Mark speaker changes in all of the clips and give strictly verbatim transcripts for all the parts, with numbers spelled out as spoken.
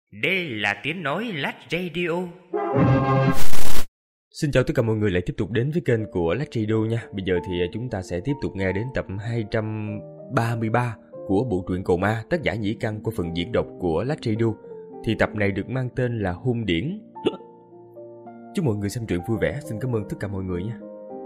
Speaker 1: Đây là tiếng nói Lách Radio.
Speaker 2: Xin chào tất cả mọi người lại tiếp tục đến với kênh của Lách Radio nha. Bây giờ thì chúng ta sẽ tiếp tục nghe đến tập hai trăm ba mươi ba của bộ truyện Cầu Ma, tác giả Nhĩ Căn qua phần diễn đọc của Lách Radio. Thì tập này được mang tên là Hung Điển. Chúc mọi người xem truyện vui vẻ. Xin cảm ơn tất cả mọi người nha.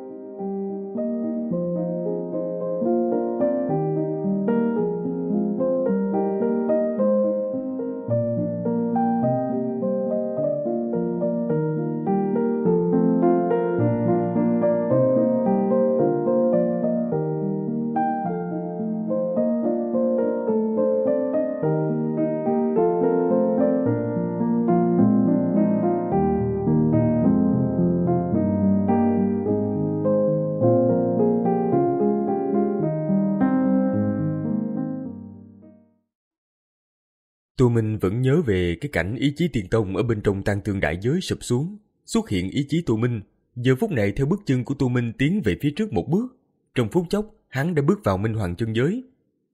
Speaker 2: Tô Minh vẫn nhớ về cái cảnh ý chí tiền tông ở bên trong tang thương đại giới sụp xuống. Xuất hiện ý chí Tô Minh, giờ phút này theo bước chân của Tô Minh tiến về phía trước một bước. Trong phút chốc, hắn đã bước vào Minh Hoàng chân giới.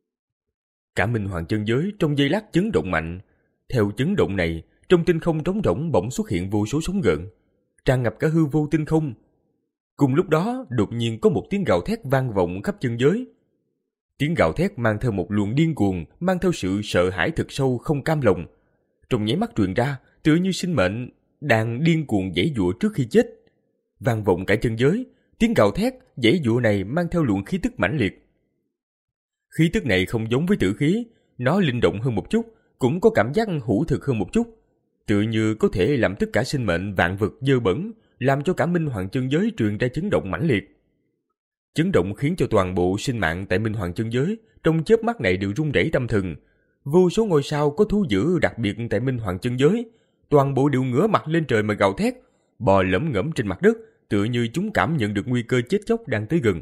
Speaker 2: Cả Minh Hoàng chân giới trong giây lát chấn động mạnh. Theo chấn động này, trong tinh không trống rỗng bỗng xuất hiện vô số sóng gợn, tràn ngập cả hư vô tinh không. Cùng lúc đó, đột nhiên có một tiếng gào thét vang vọng khắp chân giới. Tiếng gào thét mang theo một luồng điên cuồng, mang theo sự sợ hãi thực sâu không cam lòng. Trong nháy mắt truyền ra, tựa như sinh mệnh đang điên cuồng giãy giụa trước khi chết. Vang vọng cả chân giới, tiếng gào thét, giãy giụa này mang theo luồng khí tức mãnh liệt. Khí tức này không giống với tử khí, nó linh động hơn một chút, cũng có cảm giác hữu thực hơn một chút, tựa như có thể làm tất cả sinh mệnh vạn vật dơ bẩn, làm cho cả Minh Hoàng chân giới truyền ra chấn động mãnh liệt. Chấn động khiến cho toàn bộ sinh mạng tại Minh Hoàng chân giới trong chớp mắt này đều rung rẩy tâm thần. Vô số ngôi sao có thú dữ đặc biệt tại Minh Hoàng chân giới, toàn bộ đều ngửa mặt lên trời mà gào thét, bò lẫm ngẫm trên mặt đất, tựa như chúng cảm nhận được nguy cơ chết chóc đang tới gần.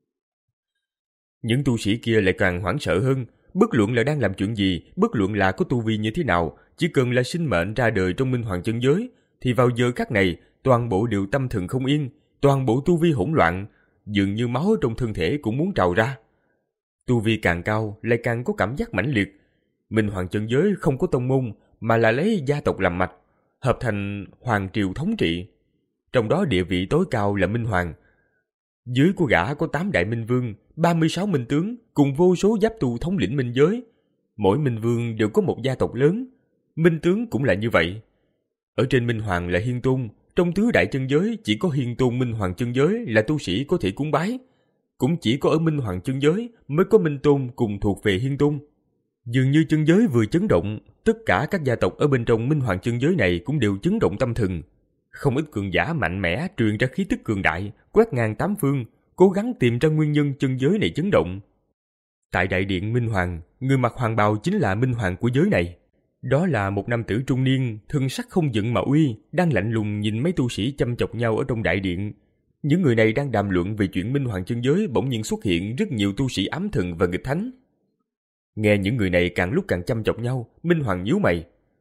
Speaker 2: Những tu sĩ kia lại càng hoảng sợ hơn, bất luận là đang làm chuyện gì, bất luận là có tu vi như thế nào, chỉ cần là sinh mệnh ra đời trong Minh Hoàng chân giới, thì vào giờ khắc này, toàn bộ đều tâm thần không yên, toàn bộ tu vi hỗn loạn, dường như máu trong thân thể cũng muốn trào ra. Tu vi càng cao lại càng có cảm giác mãnh liệt. Minh Hoàng chân giới không có tông môn mà là lấy gia tộc làm mạch, hợp thành hoàng triều thống trị. Trong đó địa vị tối cao là Minh Hoàng. Dưới của gã có tám đại minh vương, ba mươi sáu minh tướng cùng vô số giáp tu thống lĩnh minh giới. Mỗi minh vương đều có một gia tộc lớn, minh tướng cũng là như vậy. Ở trên Minh Hoàng là Hiên Tôn. Trong tứ đại chân giới chỉ có Hiên Tôn Minh Hoàng chân giới là tu sĩ có thể cúng bái. Cũng chỉ có ở Minh Hoàng chân giới mới có Minh Tôn cùng thuộc về Hiên Tôn. Dường như chân giới vừa chấn động, tất cả các gia tộc ở bên trong Minh Hoàng chân giới này cũng đều chấn động tâm thần. Không ít cường giả mạnh mẽ truyền ra khí tức cường đại, quét ngang tám phương, cố gắng tìm ra nguyên nhân chân giới này chấn động. Tại đại điện Minh Hoàng, người mặc hoàng bào chính là Minh Hoàng của giới này. Đó là một nam tử trung niên, thân sắc không giận mà uy, đang lạnh lùng nhìn mấy tu sĩ chăm chọc nhau ở trong đại điện. Những người này đang đàm luận về chuyện Minh Hoàng chân giới, bỗng nhiên xuất hiện rất nhiều tu sĩ ám thần và nghịch thánh. Nghe những người này càng lúc càng chăm chọc nhau, Minh Hoàng nhíu mày.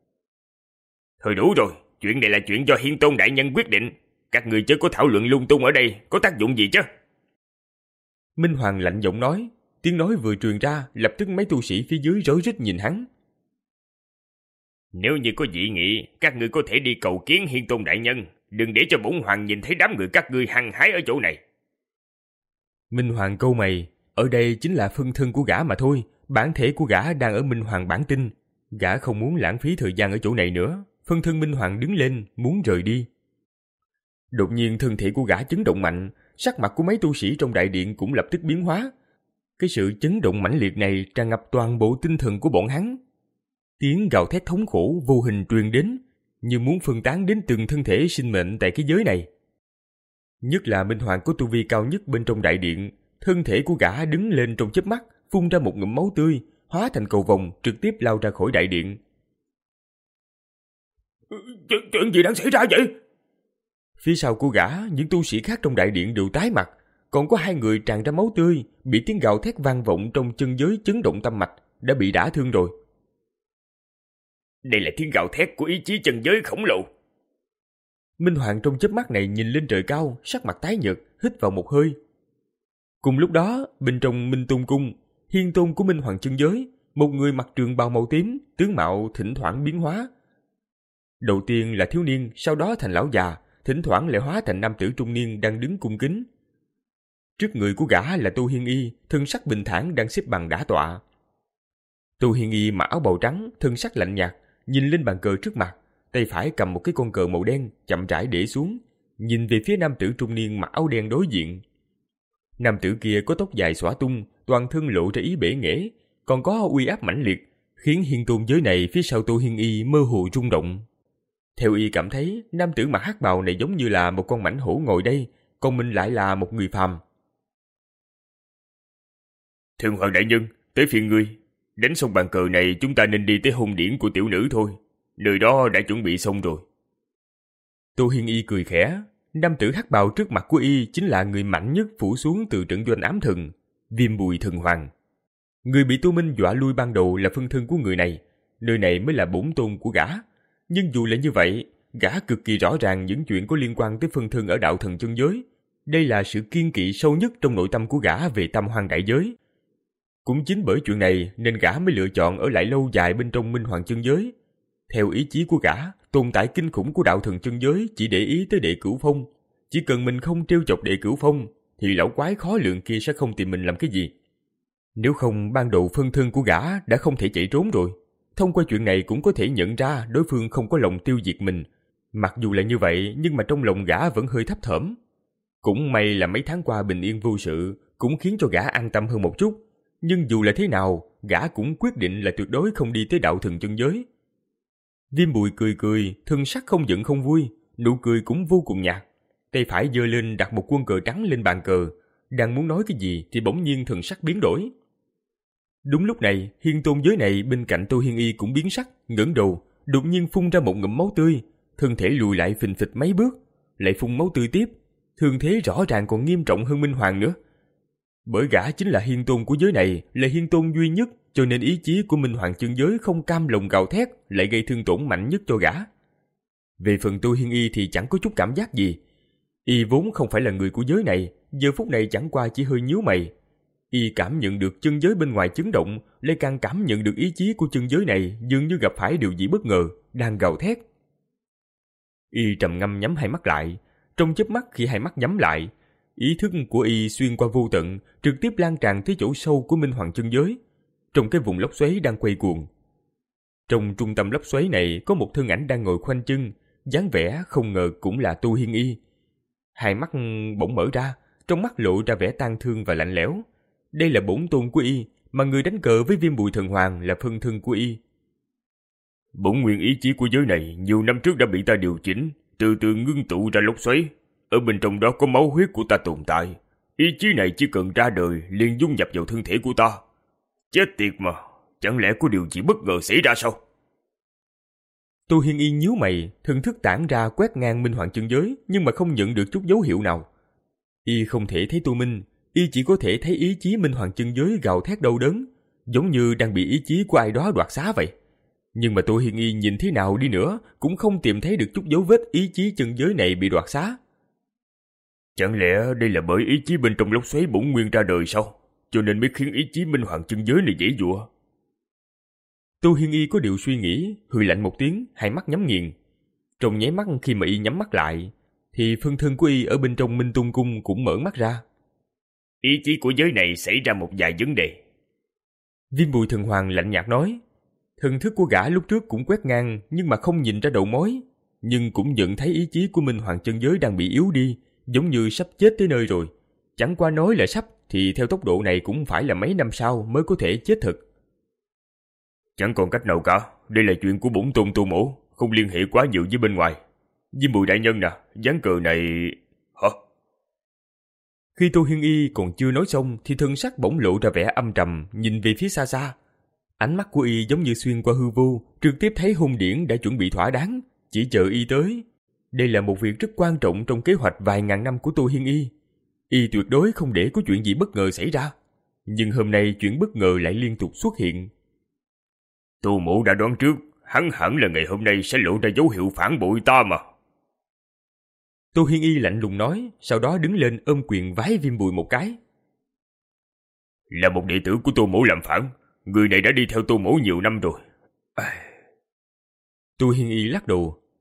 Speaker 1: Thôi đủ rồi, chuyện này là chuyện do Hiên Tôn đại nhân quyết định. Các người chớ có thảo luận lung tung ở đây, có tác dụng gì chứ?
Speaker 2: Minh Hoàng lạnh giọng nói, tiếng nói vừa truyền ra, lập tức mấy tu sĩ phía dưới rối rít nhìn hắn.
Speaker 1: Nếu như có dị nghị, các ngươi có thể đi cầu kiến Hiên Tôn đại nhân, đừng để cho bổn hoàng nhìn thấy đám người các ngươi hăng hái ở chỗ này.
Speaker 2: Minh Hoàng câu mày, ở đây chính là phân thân của gã mà thôi, bản thể của gã đang ở Minh Hoàng bản tinh, gã không muốn lãng phí thời gian ở chỗ này nữa. Phân thân Minh Hoàng đứng lên, muốn rời đi. Đột nhiên thân thể của gã chấn động mạnh, sắc mặt của mấy tu sĩ trong đại điện cũng lập tức biến hóa. Cái sự chấn động mãnh liệt này tràn ngập toàn bộ tinh thần của bọn hắn. Tiếng gào thét thống khổ vô hình truyền đến, như muốn phân tán đến từng thân thể sinh mệnh tại cái giới này. Nhất là Minh Hoàng có tu vi cao nhất bên trong đại điện, thân thể của gã đứng lên trong chớp mắt, phun ra một ngụm máu tươi, hóa thành cầu vồng trực tiếp lao ra khỏi đại điện.
Speaker 1: Chuyện, chuyện gì đang xảy ra vậy?
Speaker 2: Phía sau của gã, những tu sĩ khác trong đại điện đều tái mặt, còn có hai người tràn ra máu tươi, bị tiếng gào thét vang vọng trong chân giới chấn động tâm mạch, đã bị đả thương rồi.
Speaker 1: Đây là tiếng gào thét của ý chí chân giới khổng lồ.
Speaker 2: Minh Hoàng trong chớp mắt này nhìn lên trời cao, sắc mặt tái nhợt, hít vào một hơi. Cùng lúc đó, bên trong Minh Tôn cung, Hiên Tôn của Minh Hoàng chân giới, một người mặc trường bào màu tím, tướng mạo thỉnh thoảng biến hóa, Đầu tiên là thiếu niên, sau đó thành lão già, thỉnh thoảng lại hóa thành nam tử trung niên đang đứng cung kính. Trước người của gã là Tô Hiên Y, thân sắc bình thản đang xếp bằng đả tọa. Tô Hiên Y mặc áo bào trắng, thân sắc lạnh nhạt, nhìn lên bàn cờ trước mặt, tay phải cầm một cái con cờ màu đen, chậm rãi để xuống, nhìn về phía nam tử trung niên mặc áo đen đối diện. Nam tử kia có tóc dài xõa tung, toàn thân lộ ra ý bể nghễ, còn có uy áp mãnh liệt, khiến hiên tôn giới này phía sau Tô Hiên Y mơ hồ rung động. Theo y cảm thấy, nam tử mặc hắc bào này giống như là một con mãnh hổ ngồi đây, còn mình lại là một người phàm.
Speaker 1: Thượng hoàng đại nhân, tới phiên ngươi. Đánh xong bàn cờ này chúng ta nên đi tới hôn điển của tiểu nữ thôi. Nơi đó đã chuẩn bị xong rồi.
Speaker 2: Tô Hiên Y cười khẽ. Nam tử hắc bào trước mặt của y chính là người mạnh nhất phủ xuống từ trận doanh ám thần, Viêm Bùi Thần Hoàng. Người bị Tô Minh dọa lui ban đầu là phân thân của người này. Nơi này mới là bổn tôn của gã. Nhưng dù là như vậy, gã cực kỳ rõ ràng những chuyện có liên quan tới phân thân ở đạo thần chân giới. Đây là sự kiên kỵ sâu nhất trong nội tâm của gã về Tam Hoang đại giới. Cũng chính bởi chuyện này nên gã mới lựa chọn ở lại lâu dài bên trong Minh Hoàng chân giới. Theo ý chí của gã, tồn tại kinh khủng của đạo thần chân giới chỉ để ý tới Đệ Cửu Phong. Chỉ cần mình không trêu chọc Đệ Cửu Phong, thì lão quái khó lường kia sẽ không tìm mình làm cái gì. Nếu không, ban đầu phân thân của gã đã không thể chạy trốn rồi. Thông qua chuyện này cũng có thể nhận ra đối phương không có lòng tiêu diệt mình. Mặc dù là như vậy, nhưng mà trong lòng gã vẫn hơi thấp thỏm. Cũng may là mấy tháng qua bình yên vô sự, cũng khiến cho gã an tâm hơn một chút. Nhưng dù là thế nào, gã cũng quyết định là tuyệt đối không đi tới đạo thần chân giới. Viêm Bùi cười cười, thân sắc không giận không vui, nụ cười cũng vô cùng nhạt. Tay phải giơ lên đặt một quân cờ trắng lên bàn cờ, đang muốn nói cái gì thì bỗng nhiên thần sắc biến đổi. Đúng lúc này, hiên tôn giới này bên cạnh Tô Hiên Y cũng biến sắc, ngẩng đầu, đột nhiên phun ra một ngụm máu tươi, thân thể lùi lại phình phịch mấy bước, lại phun máu tươi tiếp, thương thế rõ ràng còn nghiêm trọng hơn Minh Hoàng nữa. Bởi gã chính là hiên tôn của giới này, là hiên tôn duy nhất, cho nên ý chí của Minh Hoàng chân giới không cam lòng gào thét, lại gây thương tổn mạnh nhất cho gã. Về phần Tô Hiên Y thì chẳng có chút cảm giác gì. Y vốn không phải là người của giới này, giờ phút này chẳng qua chỉ hơi nhíu mày. Y cảm nhận được chân giới bên ngoài chấn động, lại càng cảm nhận được ý chí của chân giới này dường như gặp phải điều gì bất ngờ, đang gào thét. Y trầm ngâm nhắm hai mắt lại, trong chớp mắt khi hai mắt nhắm lại, ý thức của y xuyên qua vô tận, trực tiếp lan tràn tới chỗ sâu của Minh Hoàng chân giới, trong cái vùng lốc xoáy đang quay cuồng. Trong trung tâm lốc xoáy này có một thân ảnh đang ngồi khoanh chân, dáng vẻ không ngờ cũng là Tô Hiên Y. Hai mắt bỗng mở ra, trong mắt lộ ra vẻ tang thương và lạnh lẽo. Đây là bổn tôn của y, mà người đánh cờ với Viêm Bùi Thần Hoàng là phân thân của y.
Speaker 1: Bổn nguyên ý chí của giới này nhiều năm trước đã bị ta điều chỉnh, từ từ ngưng tụ ra lốc xoáy. Ở bên trong đó có máu huyết của ta tồn tại. Ý chí này chỉ cần ra đời liền dung nhập vào thân thể của ta. Chết tiệt mà, chẳng lẽ có điều gì bất ngờ xảy ra sao?
Speaker 2: Tô Hiên Y nhíu mày, thần thức tản ra quét ngang Minh Hoàng chân giới, nhưng mà không nhận được chút dấu hiệu nào. Y không thể thấy Tô Minh, y chỉ có thể thấy ý chí Minh Hoàng chân giới gào thét đau đớn, giống như đang bị ý chí của ai đó đoạt xá vậy. Nhưng mà Tô Hiên Y nhìn thế nào đi nữa cũng không tìm thấy được chút dấu vết ý chí chân giới này bị đoạt xá.
Speaker 1: Chẳng lẽ đây là bởi ý chí bên trong lốc xoáy bổn nguyên ra đời sao? Cho nên mới khiến ý chí Minh Hoàng chân giới này dễ dụa.
Speaker 2: Tô Hiên Y có điều suy nghĩ, hừ lạnh một tiếng, hai mắt nhắm nghiền. Trong nháy mắt khi mà y nhắm mắt lại, thì phân thân của y ở bên trong Minh Tung Cung cũng mở mắt ra.
Speaker 1: Ý chí của giới này xảy ra một vài vấn đề.
Speaker 2: Viêm Bùi Thần Hoàng lạnh nhạt nói. Thần thức của gã lúc trước cũng quét ngang, nhưng mà không nhìn ra đầu mối, nhưng cũng nhận thấy ý chí của Minh Hoàng chân giới đang bị yếu đi, giống như sắp chết tới nơi rồi. Chẳng qua nói là sắp, thì theo tốc độ này cũng phải là mấy năm sau mới có thể chết thực.
Speaker 1: Chẳng còn cách nào cả, đây là chuyện của bổn tôn Tô Mỗ, không liên hệ quá nhiều với bên ngoài. Diêm Bùi đại nhân nè, ván cờ này... Hả?
Speaker 2: Khi Tô Hiên Y còn chưa nói xong thì thân sắc bỗng lộ ra vẻ âm trầm, nhìn về phía xa xa. Ánh mắt của y giống như xuyên qua hư vô, trực tiếp thấy hôn điển đã chuẩn bị thỏa đáng, chỉ chờ y tới. Đây là một việc rất quan trọng trong kế hoạch vài ngàn năm của Tô Hiên Y. Y tuyệt đối không để có chuyện gì bất ngờ xảy ra. Nhưng hôm nay chuyện bất ngờ lại liên tục xuất hiện.
Speaker 1: Tô Mỗ đã đoán trước, hắn hẳn là ngày hôm nay sẽ lộ ra dấu hiệu phản bội ta mà.
Speaker 2: Tô Hiên Y lạnh lùng nói, sau đó đứng lên ôm quyền vái Viêm Bùi một cái.
Speaker 1: Là một đệ tử của Tô Mỗ làm phản, người này đã đi theo Tô Mỗ nhiều năm rồi. À...
Speaker 2: Tô Hiên Y lắc đầu,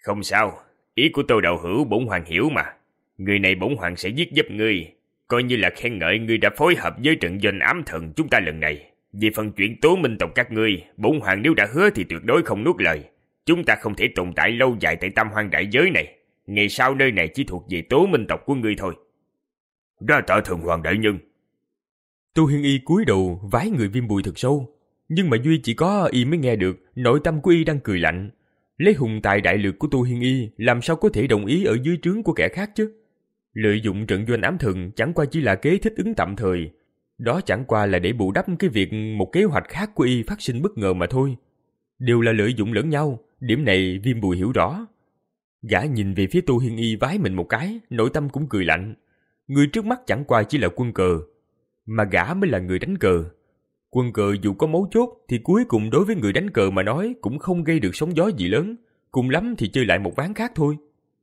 Speaker 1: Không sao, ý của Tô đạo hữu bổn hoàng hiểu mà. Người này bổn hoàng sẽ giết giúp ngươi, coi như là khen ngợi ngươi đã phối hợp với trận doanh ám thần chúng ta lần này. Về phần chuyện tố minh tộc các ngươi, bổn hoàng nếu đã hứa thì tuyệt đối không nuốt lời. Chúng ta không thể tồn tại lâu dài tại Tam Hoang đại giới này. Ngày sau nơi này chỉ thuộc về tố minh tộc của ngươi thôi. Đa tạ Thần Hoàng đại nhân.
Speaker 2: Tô Hiên Y cúi đầu vái người Viêm Bùi thật sâu, nhưng mà duy chỉ có y mới nghe được nội tâm của y đang cười lạnh. Lấy hùng tài đại lược của Tô Hiên Y làm sao có thể đồng ý ở dưới trướng của kẻ khác chứ? Lợi dụng trận doanh ám thần chẳng qua chỉ là kế thích ứng tạm thời. Đó chẳng qua là để bù đắp cái việc một kế hoạch khác của y phát sinh bất ngờ mà thôi. Đều là lợi dụng lẫn nhau, điểm này Viêm Bùi hiểu rõ. Gã nhìn về phía Tô Hiên Y vái mình một cái, nội tâm cũng cười lạnh. Người trước mắt chẳng qua chỉ là quân cờ, mà gã mới là người đánh cờ. Quân cờ dù có mấu chốt thì cuối cùng đối với người đánh cờ mà nói cũng không gây được sóng gió gì lớn, cùng lắm thì chơi lại một ván khác thôi.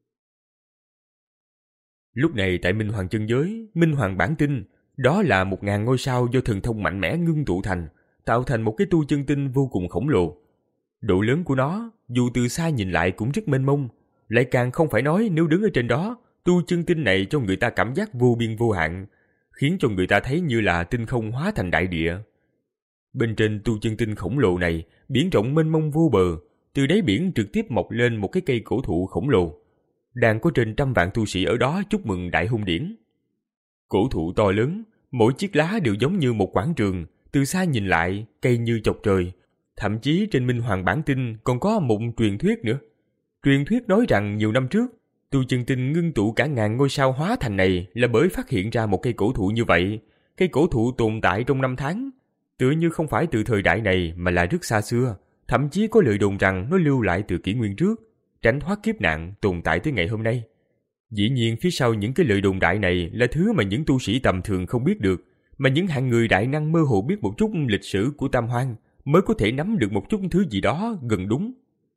Speaker 2: Lúc này tại Minh Hoàng chân giới, Minh Hoàng bản tinh, đó là một ngàn ngôi sao do thần thông mạnh mẽ ngưng tụ thành, tạo thành một cái tu chân tinh vô cùng khổng lồ. Độ lớn của nó, dù từ xa nhìn lại cũng rất mênh mông, lại càng không phải nói nếu đứng ở trên đó, tu chân tinh này cho người ta cảm giác vô biên vô hạn, khiến cho người ta thấy như là tinh không hóa thành đại địa. Bên trên tu chân tinh khổng lồ này, biển rộng mênh mông vô bờ, từ đáy biển trực tiếp mọc lên một cái cây cổ thụ khổng lồ. Đang có trên trăm vạn tu sĩ ở đó chúc mừng đại hung điển. Cổ thụ to lớn, mỗi chiếc lá đều giống như một quảng trường, từ xa nhìn lại, cây như chọc trời. Thậm chí trên Minh Hoàng bản tinh còn có một truyền thuyết nữa. Truyền thuyết nói rằng nhiều năm trước, tu chân tinh ngưng tụ cả ngàn ngôi sao hóa thành này là bởi phát hiện ra một cây cổ thụ như vậy. Cây cổ thụ tồn tại trong năm tháng, tựa như không phải từ thời đại này mà là rất xa xưa. Thậm chí có lời đồn rằng nó lưu lại từ kỷ nguyên trước, tránh thoát kiếp nạn tồn tại tới ngày hôm nay. Dĩ nhiên phía sau những cái lời đồn đại này là thứ mà những tu sĩ tầm thường không biết được, mà những hạng người đại năng mơ hồ biết một chút lịch sử của Tam Hoang mới có thể nắm được một chút thứ gì đó gần đúng.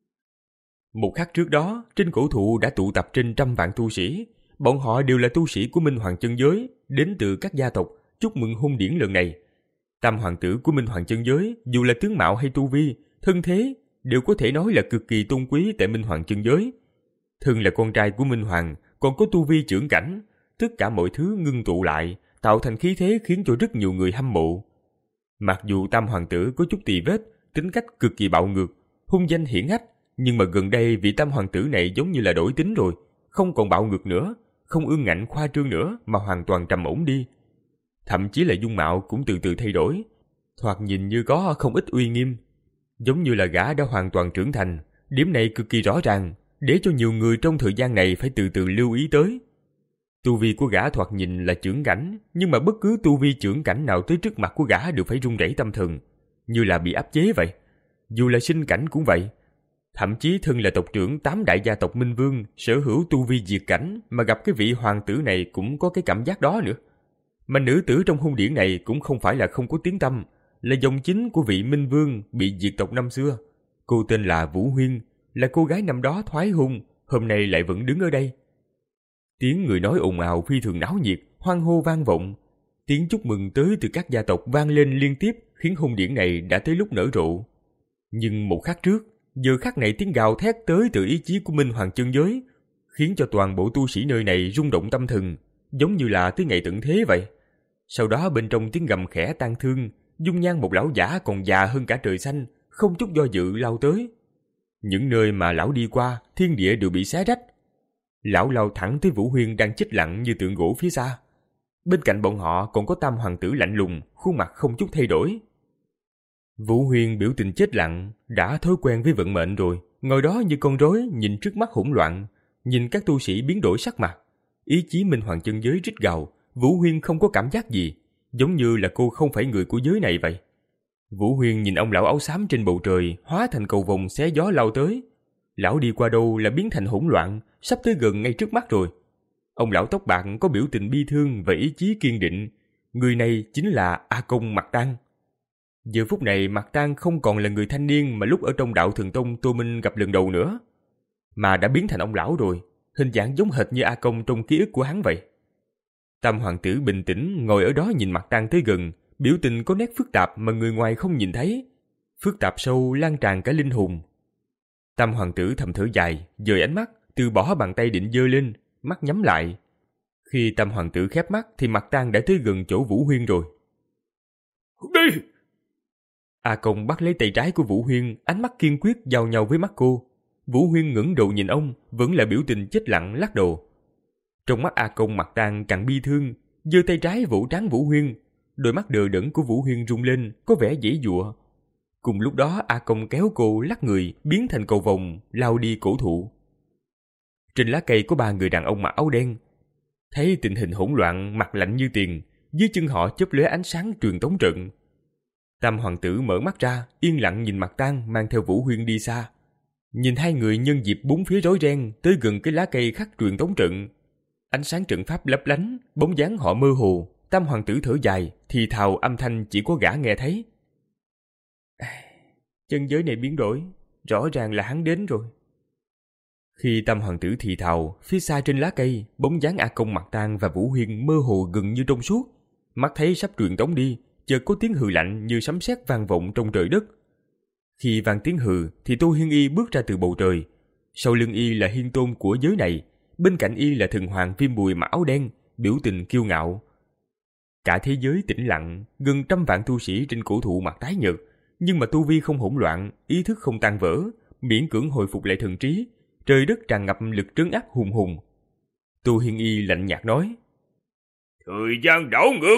Speaker 2: Một khắc trước đó, trên cổ thụ đã tụ tập trên trăm vạn tu sĩ. Bọn họ đều là tu sĩ của Minh Hoàng chân giới, đến từ các gia tộc, chúc mừng hung điển lần này. Tam hoàng tử của Minh Hoàng chân giới, dù là tướng mạo hay tu vi, thân thế, đều có thể nói là cực kỳ tôn quý tại Minh Hoàng chân giới. Thân là con trai của Minh Hoàng, còn có tu vi trưởng cảnh, tất cả mọi thứ ngưng tụ lại, tạo thành khí thế khiến cho rất nhiều người hâm mộ. Mặc dù Tam hoàng tử có chút tì vết, tính cách cực kỳ bạo ngược, hung danh hiển hách, nhưng mà gần đây vị Tam hoàng tử này giống như là đổi tính rồi, không còn bạo ngược nữa, không ương ngạnh khoa trương nữa mà hoàn toàn trầm ổn đi. Thậm chí là dung mạo cũng từ từ thay đổi, thoạt nhìn như có không ít uy nghiêm, giống như là gã đã hoàn toàn trưởng thành. Điểm này cực kỳ rõ ràng, để cho nhiều người trong thời gian này phải từ từ lưu ý tới. Tu vi của gã thoạt nhìn là trưởng cảnh, nhưng mà bất cứ tu vi trưởng cảnh nào tới trước mặt của gã đều phải run rẩy tâm thần, như là bị áp chế vậy. Dù là sinh cảnh cũng vậy. Thậm chí thân là tộc trưởng tám đại gia tộc Minh Vương, sở hữu tu vi diệt cảnh, mà gặp cái vị hoàng tử này cũng có cái cảm giác đó nữa. Mà nữ tử trong hung điển này cũng không phải là không có tiếng tăm, là dòng chính của vị Minh Vương bị diệt tộc năm xưa. Cô tên là Vũ Huyên, là cô gái năm đó thoái hung, hôm nay lại vẫn đứng ở đây. Tiếng người nói ồn ào phi thường náo nhiệt, hoan hô vang vọng. Tiếng chúc mừng tới từ các gia tộc vang lên liên tiếp, khiến hung điển này đã tới lúc nở rộ. Nhưng một khắc trước, giờ khắc này tiếng gào thét tới từ ý chí của Minh Hoàng chân giới, khiến cho toàn bộ tu sĩ nơi này rung động tâm thần, giống như là tới ngày tận thế vậy. Sau đó bên trong tiếng gầm khẽ tang thương, dung nhan một lão giả còn già hơn cả trời xanh, không chút do dự lao tới. Những nơi mà lão đi qua, thiên địa đều bị xé rách. Lão lao thẳng tới Vũ Huyên đang chết lặng như tượng gỗ phía xa. Bên cạnh bọn họ còn có Tam hoàng tử lạnh lùng, khuôn mặt không chút thay đổi. Vũ Huyên biểu tình chết lặng, đã thói quen với vận mệnh rồi, ngồi đó như con rối nhìn trước mắt hỗn loạn, nhìn các tu sĩ biến đổi sắc mặt. Ý chí Minh Hoàng chân giới rít gào, Vũ Huyên không có cảm giác gì, giống như là cô không phải người của giới này vậy. Vũ Huyên nhìn ông lão áo xám trên bầu trời, hóa thành cầu vồng xé gió lao tới. Lão đi qua đâu là biến thành hỗn loạn, sắp tới gần ngay trước mắt rồi. Ông lão tóc bạc có biểu tình bi thương và ý chí kiên định. Người này chính là A Công Mạc Tang. Giờ phút này Mạc Tang không còn là người thanh niên mà lúc ở trong đạo Thần Tông Tô Minh gặp lần đầu nữa, mà đã biến thành ông lão rồi, hình dạng giống hệt như A Công trong ký ức của hắn vậy. Tam hoàng tử bình tĩnh ngồi ở đó nhìn Mạc Tang tới gần, biểu tình có nét phức tạp mà người ngoài không nhìn thấy, phức tạp sâu lan tràn cả linh hồn. Tam hoàng tử thầm thở dài, dời ánh mắt, từ bỏ bàn tay định giơ lên, mắt nhắm lại. Khi Tam hoàng tử khép mắt thì Mạc Tang đã tới gần chỗ Vũ Huyên rồi.
Speaker 1: Đi!
Speaker 2: A Công bắt lấy tay trái của Vũ Huyên, ánh mắt kiên quyết giao nhau với mắt cô. Vũ Huyên ngẩng đầu nhìn ông, vẫn là biểu tình chết lặng lắc đầu. Trong mắt A Công, Mạc Tang càng bi thương, giơ tay trái vỗ trán Vũ Huyên. Đôi mắt đờ đẫn của Vũ Huyên rung lên, có vẻ giãy giụa. Cùng lúc đó A Công kéo cô lắc người, biến thành cầu vồng, lao đi cổ thụ. Trên lá cây có ba người đàn ông mặc áo đen. Thấy tình hình hỗn loạn, mặt lạnh như tiền, dưới chân họ chớp lóe ánh sáng truyền tống trận. Tam hoàng tử mở mắt ra, yên lặng nhìn Mạc Tang mang theo Vũ Huyên đi xa. Nhìn hai người nhân dịp bốn phía rối ren tới gần cái lá cây khắc truyền tống trận. Ánh sáng trận pháp lấp lánh, bóng dáng họ mơ hồ. Tam hoàng tử thở dài, thì thào âm thanh chỉ có gã nghe thấy. Chân giới này biến đổi, rõ ràng là hắn đến rồi. Khi Tam hoàng tử thì thào, phía xa trên lá cây, bóng dáng A Công, Mạc Tang và Vũ Huyên mơ hồ gần như trong suốt. Mắt thấy sắp truyền tống đi, chợt có tiếng hừ lạnh như sấm sét vang vọng trong trời đất. Khi vang tiếng hừ thì Tô Hiên Y bước ra từ bầu trời. Sau lưng y là hiên tôn của giới này, bên cạnh y là thần hoàng Viêm Bùi mặc áo đen, biểu tình kiêu ngạo. Cả thế giới tĩnh lặng, gần trăm vạn tu sĩ trên cổ thụ mặt tái nhợt, nhưng mà tu vi không hỗn loạn, ý thức không tan vỡ, miễn cưỡng hồi phục lại thần trí. Trời đất tràn ngập lực trấn áp hùng hùng. Tô Hiên Y lạnh nhạt nói:
Speaker 1: Thời gian đảo ngược.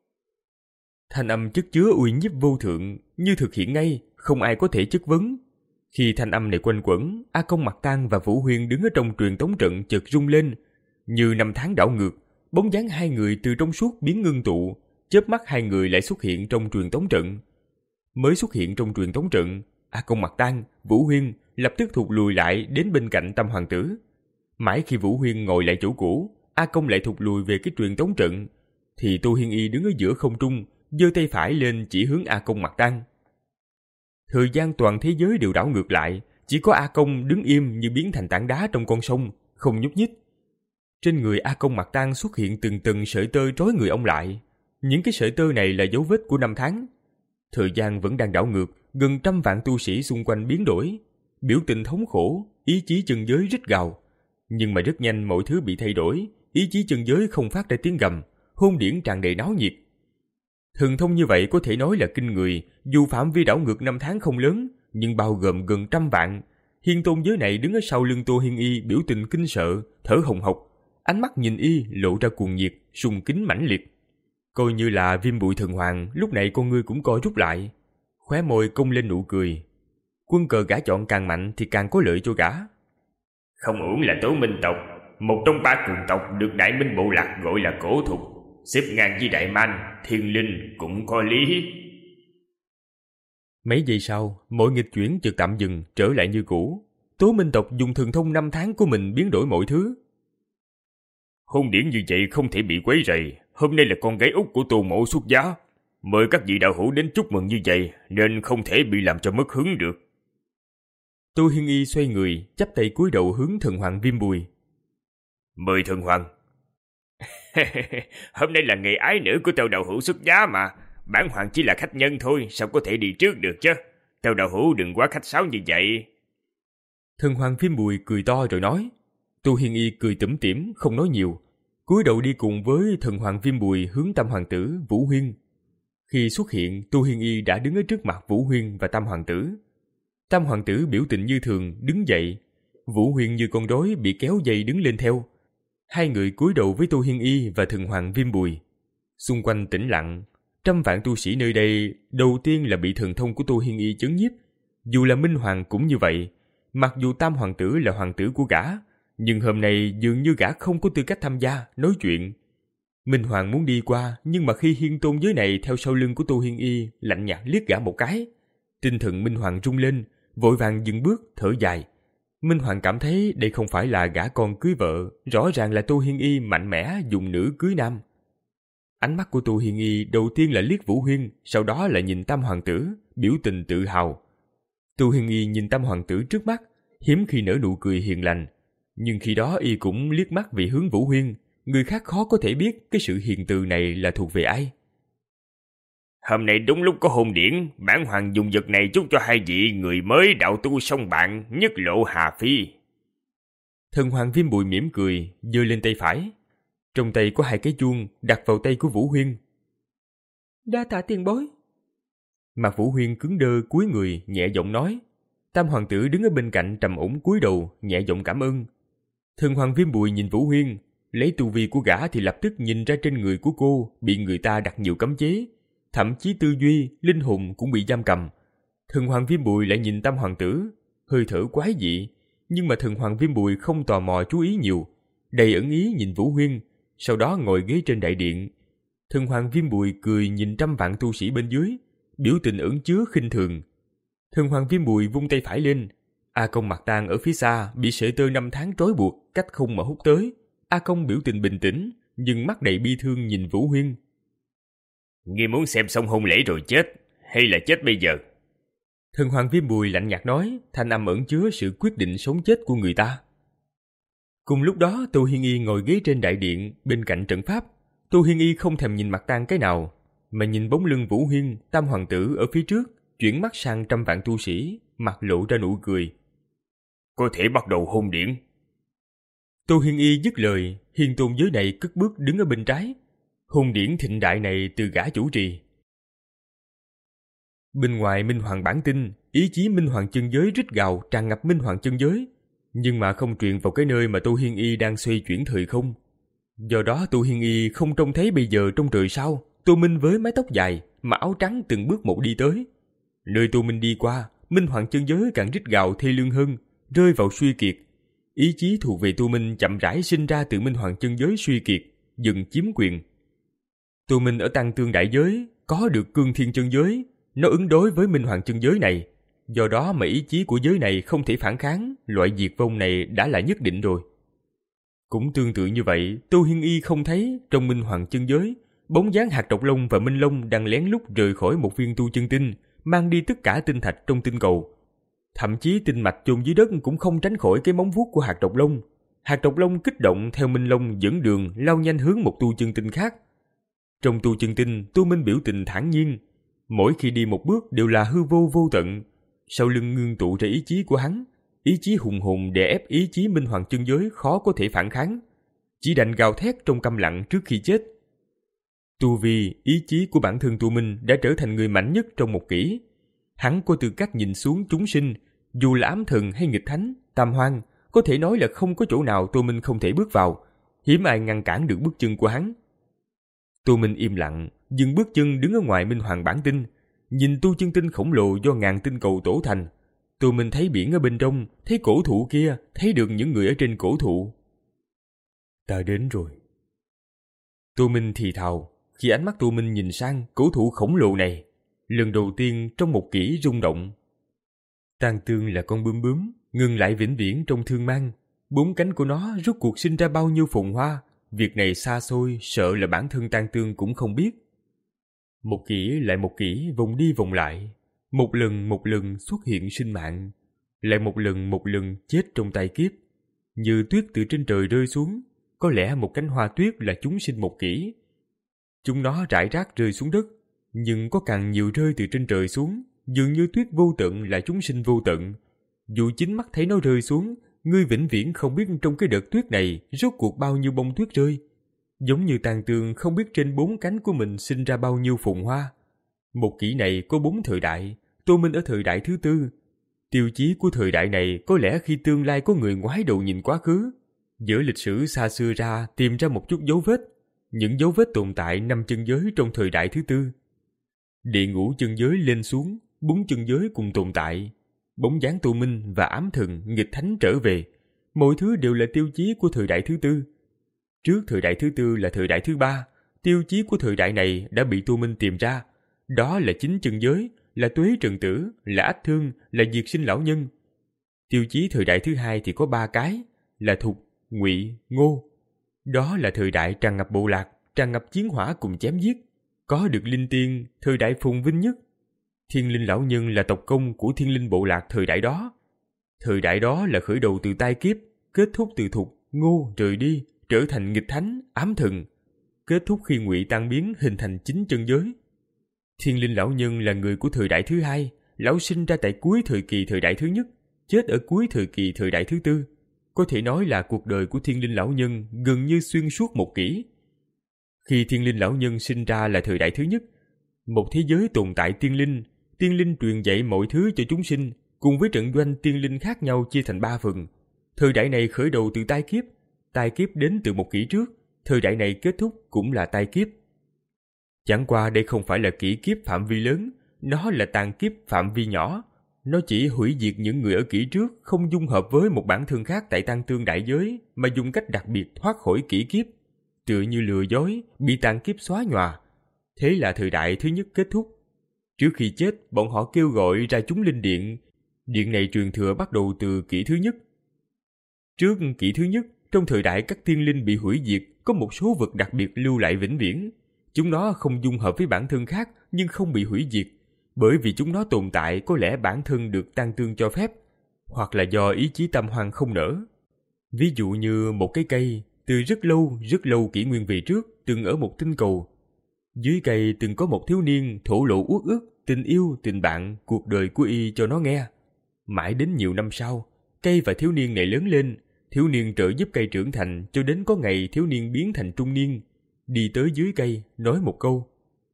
Speaker 2: Thanh âm chất chứa uy nhiếp vô thượng, như thực hiện ngay, không ai có thể chất vấn. Khi thanh âm này quanh quẩn, A Công, Mạc Tang và Vũ Huyên đứng ở trong truyền tống trận chợt rung lên, như năm tháng đảo ngược. Bóng dáng hai người từ trong suốt biến ngưng tụ, chớp mắt hai người lại xuất hiện trong truyền tống trận. Mới xuất hiện trong truyền tống trận, A Công, Mạc Tang, Vũ Huyên lập tức thụt lùi lại đến bên cạnh Tam hoàng tử. Mãi khi Vũ Huyên ngồi lại chỗ cũ, A Công lại thụt lùi về cái truyền tống trận, thì Tô Hiên Y đứng ở giữa không trung, giơ tay phải lên chỉ hướng A Công, Mạc Tang. Thời gian toàn thế giới đều đảo ngược lại, chỉ có A Công đứng im như biến thành tảng đá trong con sông, không nhúc nhích. Trên người A Công, Mạc Tang xuất hiện từng từng sợi tơ trói người ông lại. Những cái sợi tơ này là dấu vết của năm tháng. Thời gian vẫn đang đảo ngược, gần trăm vạn tu sĩ xung quanh biến đổi, biểu tình thống khổ, ý chí chân giới rít gào. Nhưng mà rất nhanh mọi thứ bị thay đổi, ý chí chân giới không phát ra tiếng gầm, hôn điển tràn đầy náo nhiệt. Thần thông như vậy có thể nói là kinh người, dù phạm vi đảo ngược năm tháng không lớn, nhưng bao gồm gần trăm vạn. Hiên tôn giới này đứng ở sau lưng Tô Hiên Y biểu tình kinh sợ, thở hồng hộc, ánh mắt nhìn y lộ ra cuồng nhiệt, sùng kính mãnh liệt. Coi như là Viêm Bụi thần hoàng, lúc này con ngươi cũng co rút lại, khóe môi cong lên nụ cười. Quân cờ gã chọn càng mạnh thì càng có lợi cho gã.
Speaker 1: Không uổng là Tố Minh tộc, một trong ba cường tộc được Đại Minh bộ lạc gọi là cổ thục, xếp ngang với Đại Man, Thiên Linh cũng có lý.
Speaker 2: Mấy giây sau, mọi nghịch chuyển chợt tạm dừng, trở lại như cũ. Tố Minh tộc dùng thần thông năm tháng của mình biến đổi mọi thứ.
Speaker 1: Hôn điển như vậy không thể bị quấy rầy. Hôm nay là con gái út của Tô Mộ xuất giá, mời các vị đạo hữu đến chúc mừng như vậy, nên không thể bị làm cho mất hứng được.
Speaker 2: Tô Hiên Y xoay người, chắp tay cúi đầu hướng thần hoàng Viêm Bùi.
Speaker 1: Mời thần hoàng. Hôm nay là ngày ái nữ của Tâu đạo hữu xuất giá mà, bản hoàng chỉ là khách nhân thôi, sao có thể đi trước được chứ? Tâu đạo hữu đừng quá khách sáo như vậy.
Speaker 2: Thần hoàng Viêm Bùi cười to rồi nói. Tô Hiên Y cười tủm tỉm, không nói nhiều, cúi đầu đi cùng với thần hoàng Viêm Bùi hướng Tam hoàng tử Vũ Huyên. Khi xuất hiện, Tô Hiên Y đã đứng ở trước mặt Vũ Huyên và Tam hoàng tử. Tam hoàng tử biểu tình như thường đứng dậy, Vũ Huyên như con rối bị kéo dây đứng lên theo. Hai người cúi đầu với Tô Hiên Y và thần hoàng Viêm Bùi. Xung quanh tĩnh lặng, trăm vạn tu sĩ nơi đây đầu tiên là bị thần thông của Tô Hiên Y chấn nhiếp. Dù là Minh Hoàng cũng như vậy, mặc dù Tam hoàng tử là hoàng tử của gã, nhưng hôm nay dường như gã không có tư cách tham gia, nói chuyện. Minh Hoàng muốn đi qua, nhưng mà khi hiên tôn giới này theo sau lưng của Tô Hiên Y lạnh nhạt liếc gã một cái, tinh thần Minh Hoàng rung lên, vội vàng dừng bước, thở dài. Minh Hoàng cảm thấy đây không phải là gã con cưới vợ, rõ ràng là Tô Hiên Y mạnh mẽ dùng nữ cưới nam. Ánh mắt của Tô Hiên Y đầu tiên là liếc Vũ Huyên, sau đó là nhìn Tam hoàng tử, biểu tình tự hào. Tô Hiên Y nhìn Tam hoàng tử trước mắt, hiếm khi nở nụ cười hiền lành, nhưng khi đó y cũng liếc mắt về hướng Vũ Huyên, người khác khó có thể biết cái sự hiền từ này là thuộc về ai.
Speaker 1: Hôm nay đúng lúc có hôn điển, bản hoàng dùng vật này chúc cho hai vị người mới đạo tu song bạn, nhất lộ hà phi.
Speaker 2: Thần hoàng Viêm Bụi mỉm cười, giơ lên tay phải. Trong tay có hai cái chuông đặt vào tay của Vũ Huyên. Đa tạ tiền bối. Mặt Vũ Huyên cứng đơ cúi người, nhẹ giọng nói. Tam hoàng tử đứng ở bên cạnh trầm ổn cúi đầu, nhẹ giọng cảm ơn. Thần hoàng Viêm Bụi nhìn Vũ Huyên, lấy tu vi của gã thì lập tức nhìn ra trên người của cô bị người ta đặt nhiều cấm chế, thậm chí tư duy, linh hồn cũng bị giam cầm. Thần hoàng Viêm Bụi lại nhìn Tam hoàng tử, hơi thở quái dị, nhưng mà thần hoàng Viêm Bụi không tò mò chú ý nhiều, đầy ẩn ý nhìn Vũ Huyên, sau đó ngồi ghế trên đại điện. Thần hoàng Viêm Bụi cười nhìn trăm vạn tu sĩ bên dưới, biểu tình ẩn chứa khinh thường. Thần hoàng Viêm Bụi vung tay phải lên. A Công Mạc Tang ở phía xa bị sợi tơ năm tháng trói buộc, cách không mà hút tới. A Công biểu tình bình tĩnh, nhưng mắt đầy bi thương nhìn Vũ Huyên.
Speaker 1: Ngươi muốn xem xong hôn lễ rồi chết, hay là chết bây giờ?
Speaker 2: Thần hoàng Viêm Bụi lạnh nhạt nói, thanh âm ẩn chứa sự quyết định sống chết của người ta. Cùng lúc đó, Tô Hiên Y ngồi ghế trên đại điện bên cạnh trận pháp. Tô Hiên Y không thèm nhìn Mạc Tang cái nào, mà nhìn bóng lưng Vũ Huyên, Tam hoàng tử ở phía trước, chuyển mắt sang trăm vạn tu sĩ, mặt lộ ra nụ cười.
Speaker 1: Có thể bắt đầu hôn điển.
Speaker 2: Tô Hiên Y dứt lời, hiền tôn giới này cất bước đứng ở bên trái. Hôn điển thịnh đại này từ gã chủ trì. Bên ngoài Minh Hoàng bản tinh, ý chí Minh Hoàng chân giới rít gào tràn ngập Minh Hoàng chân giới, nhưng mà không truyền vào cái nơi mà Tô Hiên Y đang xoay chuyển thời không. Do đó Tô Hiên Y không trông thấy bây giờ trong trời sao, Tô Minh với mái tóc dài, mà áo trắng từng bước một đi tới. Nơi Tô Minh đi qua, Minh Hoàng chân giới càng rít gào thê lương hơn, rơi vào suy kiệt. Ý chí thuộc về Tô Minh chậm rãi sinh ra từ Minh Hoàng chân giới suy kiệt, dần chiếm quyền. Tô Minh ở Tăng Tương đại giới có được Cương Thiên chân giới, nó ứng đối với Minh Hoàng chân giới này, do đó mà ý chí của giới này không thể phản kháng, loại diệt vong này đã là nhất định rồi. Cũng tương tự như vậy, Tô Hiên Y không thấy trong Minh Hoàng chân giới, bóng dáng hạt độc long và Minh Long đang lén lút rời khỏi một viên tu chân tinh, mang đi tất cả tinh thạch trong tinh cầu. Thậm chí tinh mạch chôn dưới đất cũng không tránh khỏi cái móng vuốt của hạt độc long. Hạt độc long kích động theo Minh Long dẫn đường lao nhanh hướng một tu chân tinh khác. Trong tu chân tinh, Tô Minh biểu tình thản nhiên. Mỗi khi đi một bước đều là hư vô vô tận. Sau lưng ngưng tụ ra ý chí của hắn, ý chí hùng hồn đè ép ý chí Minh Hoàng chân giới khó có thể phản kháng, chỉ đành gào thét trong câm lặng trước khi chết. Tu vi, ý chí của bản thân Tô Minh đã trở thành người mạnh nhất trong một kỷ. Hắn có tư cách nhìn xuống chúng sinh, dù là ám thần hay nghịch thánh, tam hoang, có thể nói là không có chỗ nào Tô Minh không thể bước vào, hiếm ai ngăn cản được bước chân của hắn. Tô Minh im lặng, dừng bước chân đứng ở ngoài Minh Hoàng bản tinh, nhìn tu chân tinh khổng lồ do ngàn tinh cầu tổ thành. Tô Minh thấy biển ở bên trong, thấy cổ thụ kia, thấy được những người ở trên cổ thụ. Ta đến rồi. Tô Minh thì thào, khi ánh mắt Tô Minh nhìn sang cổ thụ khổng lồ này, lần đầu tiên trong một kỷ rung động. Tang Tương là con bướm bướm, ngừng lại vĩnh viễn trong thương mang. Bốn cánh của nó rốt cuộc sinh ra bao nhiêu phồn hoa, việc này xa xôi, sợ là bản thân Tang Tương cũng không biết. Một kỷ lại một kỷ vòng đi vòng lại, một lần một lần xuất hiện sinh mạng, lại một lần một lần chết trong tay kiếp. Như tuyết từ trên trời rơi xuống, có lẽ một cánh hoa tuyết là chúng sinh một kỷ. Chúng nó rải rác rơi xuống đất, nhưng có càng nhiều rơi từ trên trời xuống, dường như tuyết vô tận là chúng sinh vô tận. Dù chính mắt thấy nó rơi xuống, ngươi vĩnh viễn không biết trong cái đợt tuyết này rốt cuộc bao nhiêu bông tuyết rơi. Giống như Tang Tương không biết trên bốn cánh của mình sinh ra bao nhiêu phồn hoa. Một kỷ này có bốn thời đại, Tô Minh ở thời đại thứ tư. Tiêu chí của thời đại này có lẽ khi tương lai có người ngoái đầu nhìn quá khứ, giữa lịch sử xa xưa ra tìm ra một chút dấu vết, những dấu vết tồn tại năm chân giới trong thời đại thứ tư. Địa ngũ chân giới lên xuống, bốn chân giới cùng tồn tại. Bóng dáng Tô Minh và ám thần, nghịch thánh trở về, mọi thứ đều là tiêu chí của thời đại thứ tư. Trước thời đại thứ tư là thời đại thứ ba, tiêu chí của thời đại này đã bị Tô Minh tìm ra. Đó là chính chân giới, là tuế trần tử, là ách thương, là diệt sinh lão nhân. Tiêu chí thời đại thứ hai thì có ba cái, là thục, ngụy, ngô. Đó là thời đại tràn ngập bộ lạc, tràn ngập chiến hỏa cùng chém giết, có được linh tiên, thời đại phồn vinh nhất. Thiên linh lão nhân là tộc công của thiên linh bộ lạc thời đại đó. Thời đại đó là khởi đầu từ tai kiếp, kết thúc từ thục, ngô rời đi, trở thành nghịch thánh, ám thần, kết thúc khi ngụy tan biến hình thành chính chân giới. Thiên Linh lão nhân là người của thời đại thứ hai, lão sinh ra tại cuối thời kỳ thời đại thứ nhất, chết ở cuối thời kỳ thời đại thứ tư. Có thể nói là cuộc đời của Thiên Linh lão nhân gần như xuyên suốt một kỷ. Khi Thiên Linh lão nhân sinh ra là thời đại thứ nhất, một thế giới tồn tại tiên linh, tiên linh truyền dạy mọi thứ cho chúng sinh, cùng với trận doanh tiên linh khác nhau chia thành ba phần. Thời đại này khởi đầu từ tai kiếp, tai kiếp đến từ một kỷ trước, thời đại này kết thúc cũng là tai kiếp. Chẳng qua đây không phải là kỷ kiếp phạm vi lớn, nó là tàn kiếp phạm vi nhỏ. Nó chỉ hủy diệt những người ở kỷ trước không dung hợp với một bản thân khác tại Tăng Tương đại giới, mà dùng cách đặc biệt thoát khỏi kỷ kiếp, tựa như lừa dối bị tàn kiếp xóa nhòa. Thế là thời đại thứ nhất kết thúc. Trước khi chết, bọn họ kêu gọi ra chúng linh điện. Điện này truyền thừa bắt đầu từ kỷ thứ nhất. Trước kỷ thứ nhất, trong thời đại các tiên linh bị hủy diệt, có một số vật đặc biệt lưu lại vĩnh viễn. Chúng nó không dung hợp với bản thân khác nhưng không bị hủy diệt, bởi vì chúng nó tồn tại có lẽ bản thân được Tăng Tương cho phép, hoặc là do ý chí tam hoang không nở. Ví dụ như một cái cây, từ rất lâu, rất lâu kỷ nguyên về trước, từng ở một tinh cầu. Dưới cây từng có một thiếu niên thổ lộ uất ức, tình yêu, tình bạn, cuộc đời của y cho nó nghe. Mãi đến nhiều năm sau, cây và thiếu niên này lớn lên, thiếu niên trợ giúp cây trưởng thành cho đến có ngày thiếu niên biến thành trung niên, đi tới dưới cây, nói một câu.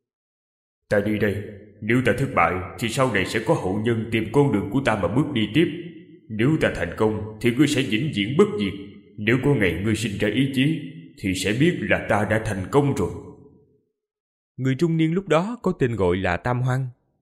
Speaker 1: Ta đi đây, nếu ta thất bại thì sau này sẽ có hậu nhân tìm con đường của ta mà bước đi tiếp. Nếu ta thành công thì ngươi sẽ vĩnh viễn bất diệt. Nếu có ngày ngươi sinh ra ý chí thì sẽ biết là ta đã thành công rồi.
Speaker 2: Người trung niên lúc đó có tên gọi là Tam Hoang.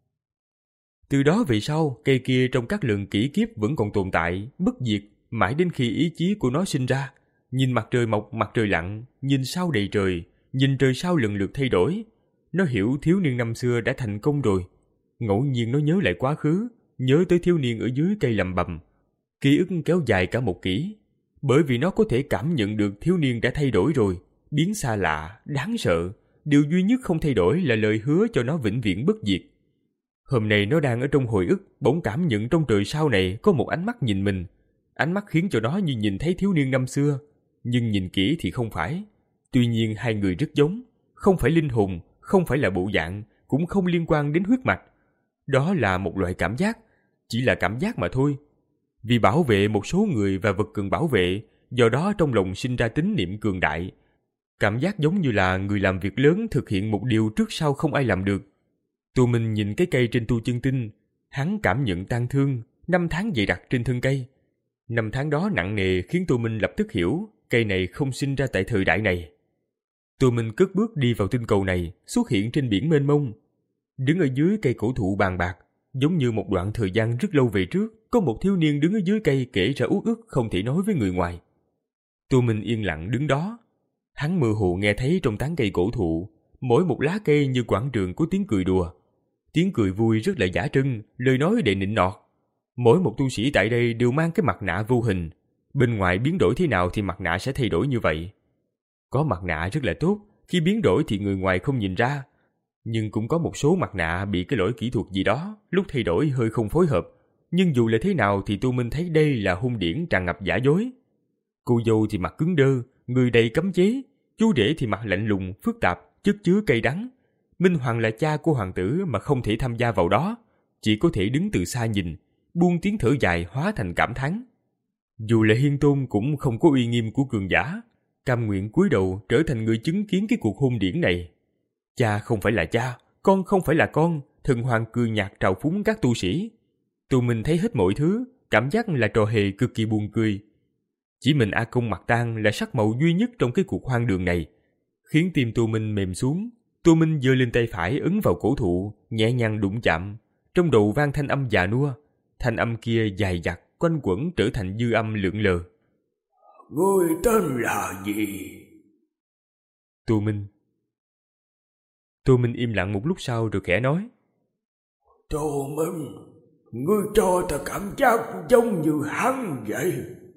Speaker 2: Từ đó về sau, cây kia trong các lần kỷ kiếp vẫn còn tồn tại, bất diệt, mãi đến khi ý chí của nó sinh ra. Nhìn mặt trời mọc, mặt trời lặn, nhìn sao đầy trời, nhìn trời sao lần lượt thay đổi. Nó hiểu thiếu niên năm xưa đã thành công rồi. Ngẫu nhiên nó nhớ lại quá khứ, nhớ tới thiếu niên ở dưới cây lầm bầm. Ký ức kéo dài cả một kỷ. Bởi vì nó có thể cảm nhận được thiếu niên đã thay đổi rồi, biến xa lạ, đáng sợ. Điều duy nhất không thay đổi là lời hứa cho nó vĩnh viễn bất diệt. Hôm nay nó đang ở trong hồi ức, bỗng cảm nhận trong trời sao này có một ánh mắt nhìn mình. Ánh mắt khiến cho nó như nhìn thấy thiếu niên năm xưa, nhưng nhìn kỹ thì không phải. Tuy nhiên hai người rất giống, không phải linh hồn, không phải là bộ dạng, cũng không liên quan đến huyết mạch. Đó là một loại cảm giác, chỉ là cảm giác mà thôi. Vì bảo vệ một số người và vật cần bảo vệ, do đó trong lòng sinh ra tín niệm cường đại. Cảm giác giống như là người làm việc lớn thực hiện một điều trước sau không ai làm được. Tô Minh nhìn cái cây trên tu chân tinh, hắn cảm nhận tang thương, năm tháng dày đặc trên thân cây. Năm tháng đó nặng nề khiến Tô Minh lập tức hiểu, cây này không sinh ra tại thời đại này. Tô Minh cất bước đi vào tinh cầu này, xuất hiện trên biển mênh mông. Đứng ở dưới cây cổ thụ bàn bạc, giống như một đoạn thời gian rất lâu về trước, có một thiếu niên đứng ở dưới cây kể ra uất ức không thể nói với người ngoài. Tô Minh yên lặng đứng đó. Hắn mơ hồ nghe thấy trong tán cây cổ thụ, mỗi một lá cây như quảng trường có tiếng cười đùa. Tiếng cười vui rất là giả trân, lời nói đầy nịnh nọt. Mỗi một tu sĩ tại đây đều mang cái mặt nạ vô hình. Bên ngoài biến đổi thế nào thì mặt nạ sẽ thay đổi như vậy. Có mặt nạ rất là tốt, khi biến đổi thì người ngoài không nhìn ra. Nhưng cũng có một số mặt nạ bị cái lỗi kỹ thuật gì đó, lúc thay đổi hơi không phối hợp. Nhưng dù là thế nào thì Tu Minh thấy đây là hung điển tràn ngập giả dối. Cô dâu thì mặt cứng đơ, người đầy cấm chế. Chú rể thì mặt lạnh lùng, phức tạp, chất chứa cay đắng. Minh Hoàng là cha của hoàng tử mà không thể tham gia vào đó, chỉ có thể đứng từ xa nhìn, buông tiếng thở dài hóa thành cảm thán. Dù là Hiên Tôn cũng không có uy nghiêm của cường giả, cam nguyện cúi đầu trở thành người chứng kiến cái cuộc hôn điển này. Cha không phải là cha, con không phải là con, thần hoàng cười nhạt trào phúng các tu sĩ. Tụi mình thấy hết mọi thứ, cảm giác là trò hề cực kỳ buồn cười. Chỉ mình A Công mặt tang là sắc màu duy nhất trong cái cuộc hoang đường này, khiến tim Tô Minh mềm xuống. Tô Minh giơ lên tay phải ấn vào cổ thụ, nhẹ nhàng đụng chạm. Trong đầu vang thanh âm già nua, thanh âm kia dài dặt, quanh quẩn trở thành dư âm lượn lờ.
Speaker 1: Ngươi tên là gì?
Speaker 2: Tô Minh. Tô Minh im lặng một lúc sau rồi khẽ nói.
Speaker 1: Tô Minh, ngươi cho ta cảm giác giống như hắn vậy.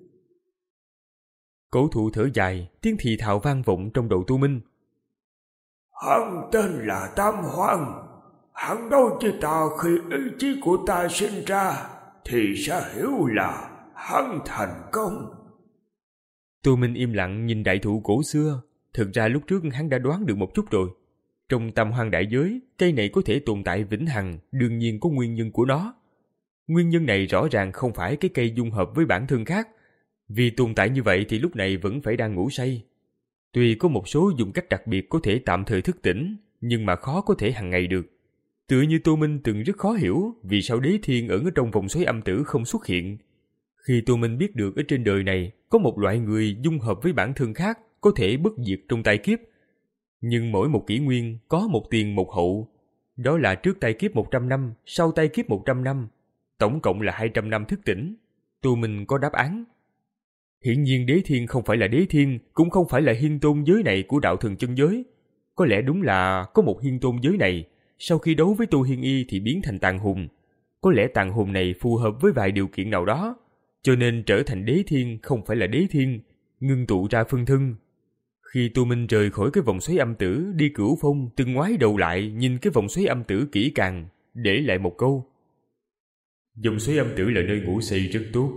Speaker 2: Cổ thụ thở dài, tiếng thì thào vang vọng trong đầu Tô Minh.
Speaker 1: Hắn tên là Tam Hoang. Hắn nói với ta khi ý chí của ta sinh ra thì sẽ hiểu là hắn thành công.
Speaker 2: Tô Minh im lặng nhìn đại thụ cổ xưa. Thực ra lúc trước hắn đã đoán được một chút rồi. Trong tam hoang đại giới, cây này có thể tồn tại vĩnh hằng, đương nhiên có nguyên nhân của nó. Nguyên nhân này rõ ràng không phải cái cây dung hợp với bản thân khác. Vì tồn tại như vậy thì lúc này vẫn phải đang ngủ say. Tuy có một số dùng cách đặc biệt có thể tạm thời thức tỉnh, nhưng mà khó có thể hàng ngày được. Tựa như Tô Minh từng rất khó hiểu vì sao Đế Thiên ẩn ở trong vòng xoáy âm tử không xuất hiện. Khi Tô Minh biết được ở trên đời này có một loại người dung hợp với bản thân khác có thể bất diệt trong tai kiếp. Nhưng mỗi một kỷ nguyên có một tiền một hậu. Đó là trước tai kiếp một trăm năm, sau tai kiếp một trăm năm. Tổng cộng là hai trăm năm thức tỉnh. Tô Minh có đáp án. Hiển nhiên Đế Thiên không phải là Đế Thiên, cũng không phải là hiên tôn giới này của đạo thần chân giới. Có lẽ đúng là có một hiên tôn giới này, sau khi đấu với Tô Hiên Y thì biến thành tàn hồn. Có lẽ tàn hồn này phù hợp với vài điều kiện nào đó, cho nên trở thành Đế Thiên không phải là Đế Thiên, ngưng tụ ra phân thân. Khi Tô Minh rời khỏi cái vòng xoáy âm tử đi Cửu Phong, từng ngoái đầu lại nhìn cái vòng xoáy âm tử kỹ càng, để lại một câu. Vòng xoáy âm tử là nơi ngủ say rất tốt.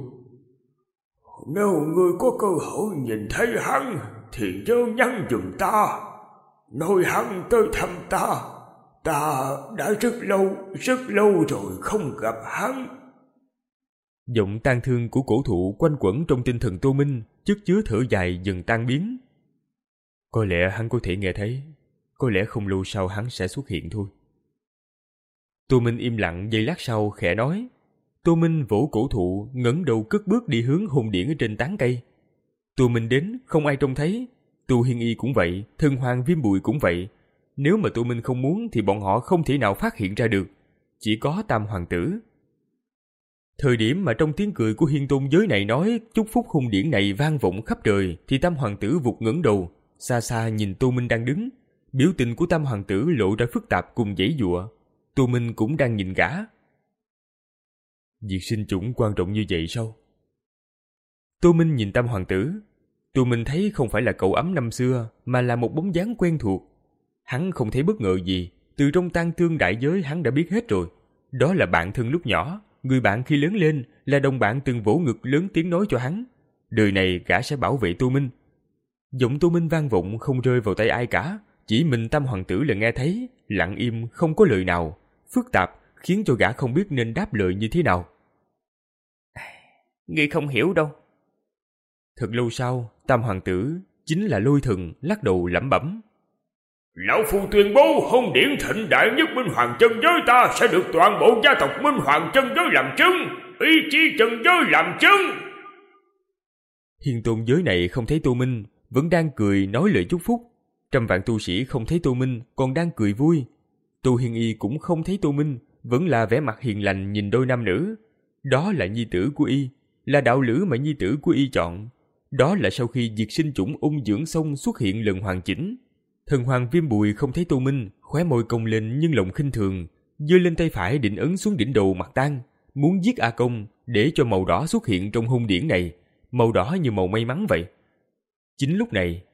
Speaker 1: Nếu ngươi có cơ hội nhìn thấy hắn thì nhớ nhắn giùm ta, nói hắn tới thăm ta. Ta đã rất lâu, rất lâu rồi không gặp hắn.
Speaker 2: Giọng tang thương của cổ thụ quanh quẩn trong tinh thần Tô Minh, chất chứa thở dài dần tan biến. Có lẽ hắn có thể nghe thấy, có lẽ không lâu sau hắn sẽ xuất hiện thôi. Tô Minh im lặng giây lát sau khẽ nói. Tô Minh vỗ cổ thụ, ngẩng đầu cất bước đi hướng hồn điển ở trên tán cây. Tô Minh đến, không ai trông thấy. Tô Hiên Y cũng vậy, Thần Hoàng Viêm Bụi cũng vậy. Nếu mà Tô Minh không muốn thì bọn họ không thể nào phát hiện ra được. Chỉ có Tam Hoàng tử. Thời điểm mà trong tiếng cười của hiên tôn giới này nói chúc phúc hung điển này vang vọng khắp trời, thì Tam Hoàng tử vụt ngẩng đầu, xa xa nhìn Tô Minh đang đứng. Biểu tình của Tam Hoàng tử lộ ra phức tạp cùng giãy giụa. Tô Minh cũng đang nhìn gã. Diệt sinh chủng quan trọng như vậy sao? Tô Minh nhìn Tam Hoàng tử. Tô Minh thấy không phải là cậu ấm năm xưa, mà là một bóng dáng quen thuộc. Hắn không thấy bất ngờ gì, từ trong tang thương đại giới hắn đã biết hết rồi. Đó là bạn thân lúc nhỏ, người bạn khi lớn lên, là đồng bạn từng vỗ ngực lớn tiếng nói cho hắn. Đời này gã sẽ bảo vệ Tô Minh. Giọng Tô Minh vang vọng không rơi vào tay ai cả, chỉ mình Tam Hoàng tử là nghe thấy, lặng im không có lời nào, phức tạp khiến cho gã không biết nên đáp lời như thế nào. Ngươi không hiểu đâu. Thật lâu sau, Tam Hoàng tử, chính là Lôi Thần, lắc đầu lẩm bẩm.
Speaker 1: Lão Phu tuyên bố hôn điển thịnh đại nhất Minh Hoàng chân giới ta sẽ được toàn bộ gia tộc Minh Hoàng chân giới làm chứng, ý chí chân giới làm chứng.
Speaker 2: Hiên tôn giới này không thấy Tô Minh, vẫn đang cười nói lời chúc phúc. Trăm vạn tu sĩ không thấy Tô Minh, còn đang cười vui. Tô Hiên Y cũng không thấy Tô Minh, vẫn là vẻ mặt hiền lành nhìn đôi nam nữ. Đó là nhi tử của y, là đạo lữ mà nhi tử của y chọn. Đó là sau khi diệt sinh chủng ung dưỡng xong xuất hiện lần hoàn chỉnh. Thần Hoàng Viêm Bùi không thấy Tô Minh, khóe môi cong lên nhưng lòng khinh thường, giơ lên tay phải định ấn xuống đỉnh đầu mặt tan, muốn giết A Công để cho màu đỏ xuất hiện trong hung điển này, màu đỏ như màu may mắn vậy. Chính lúc này,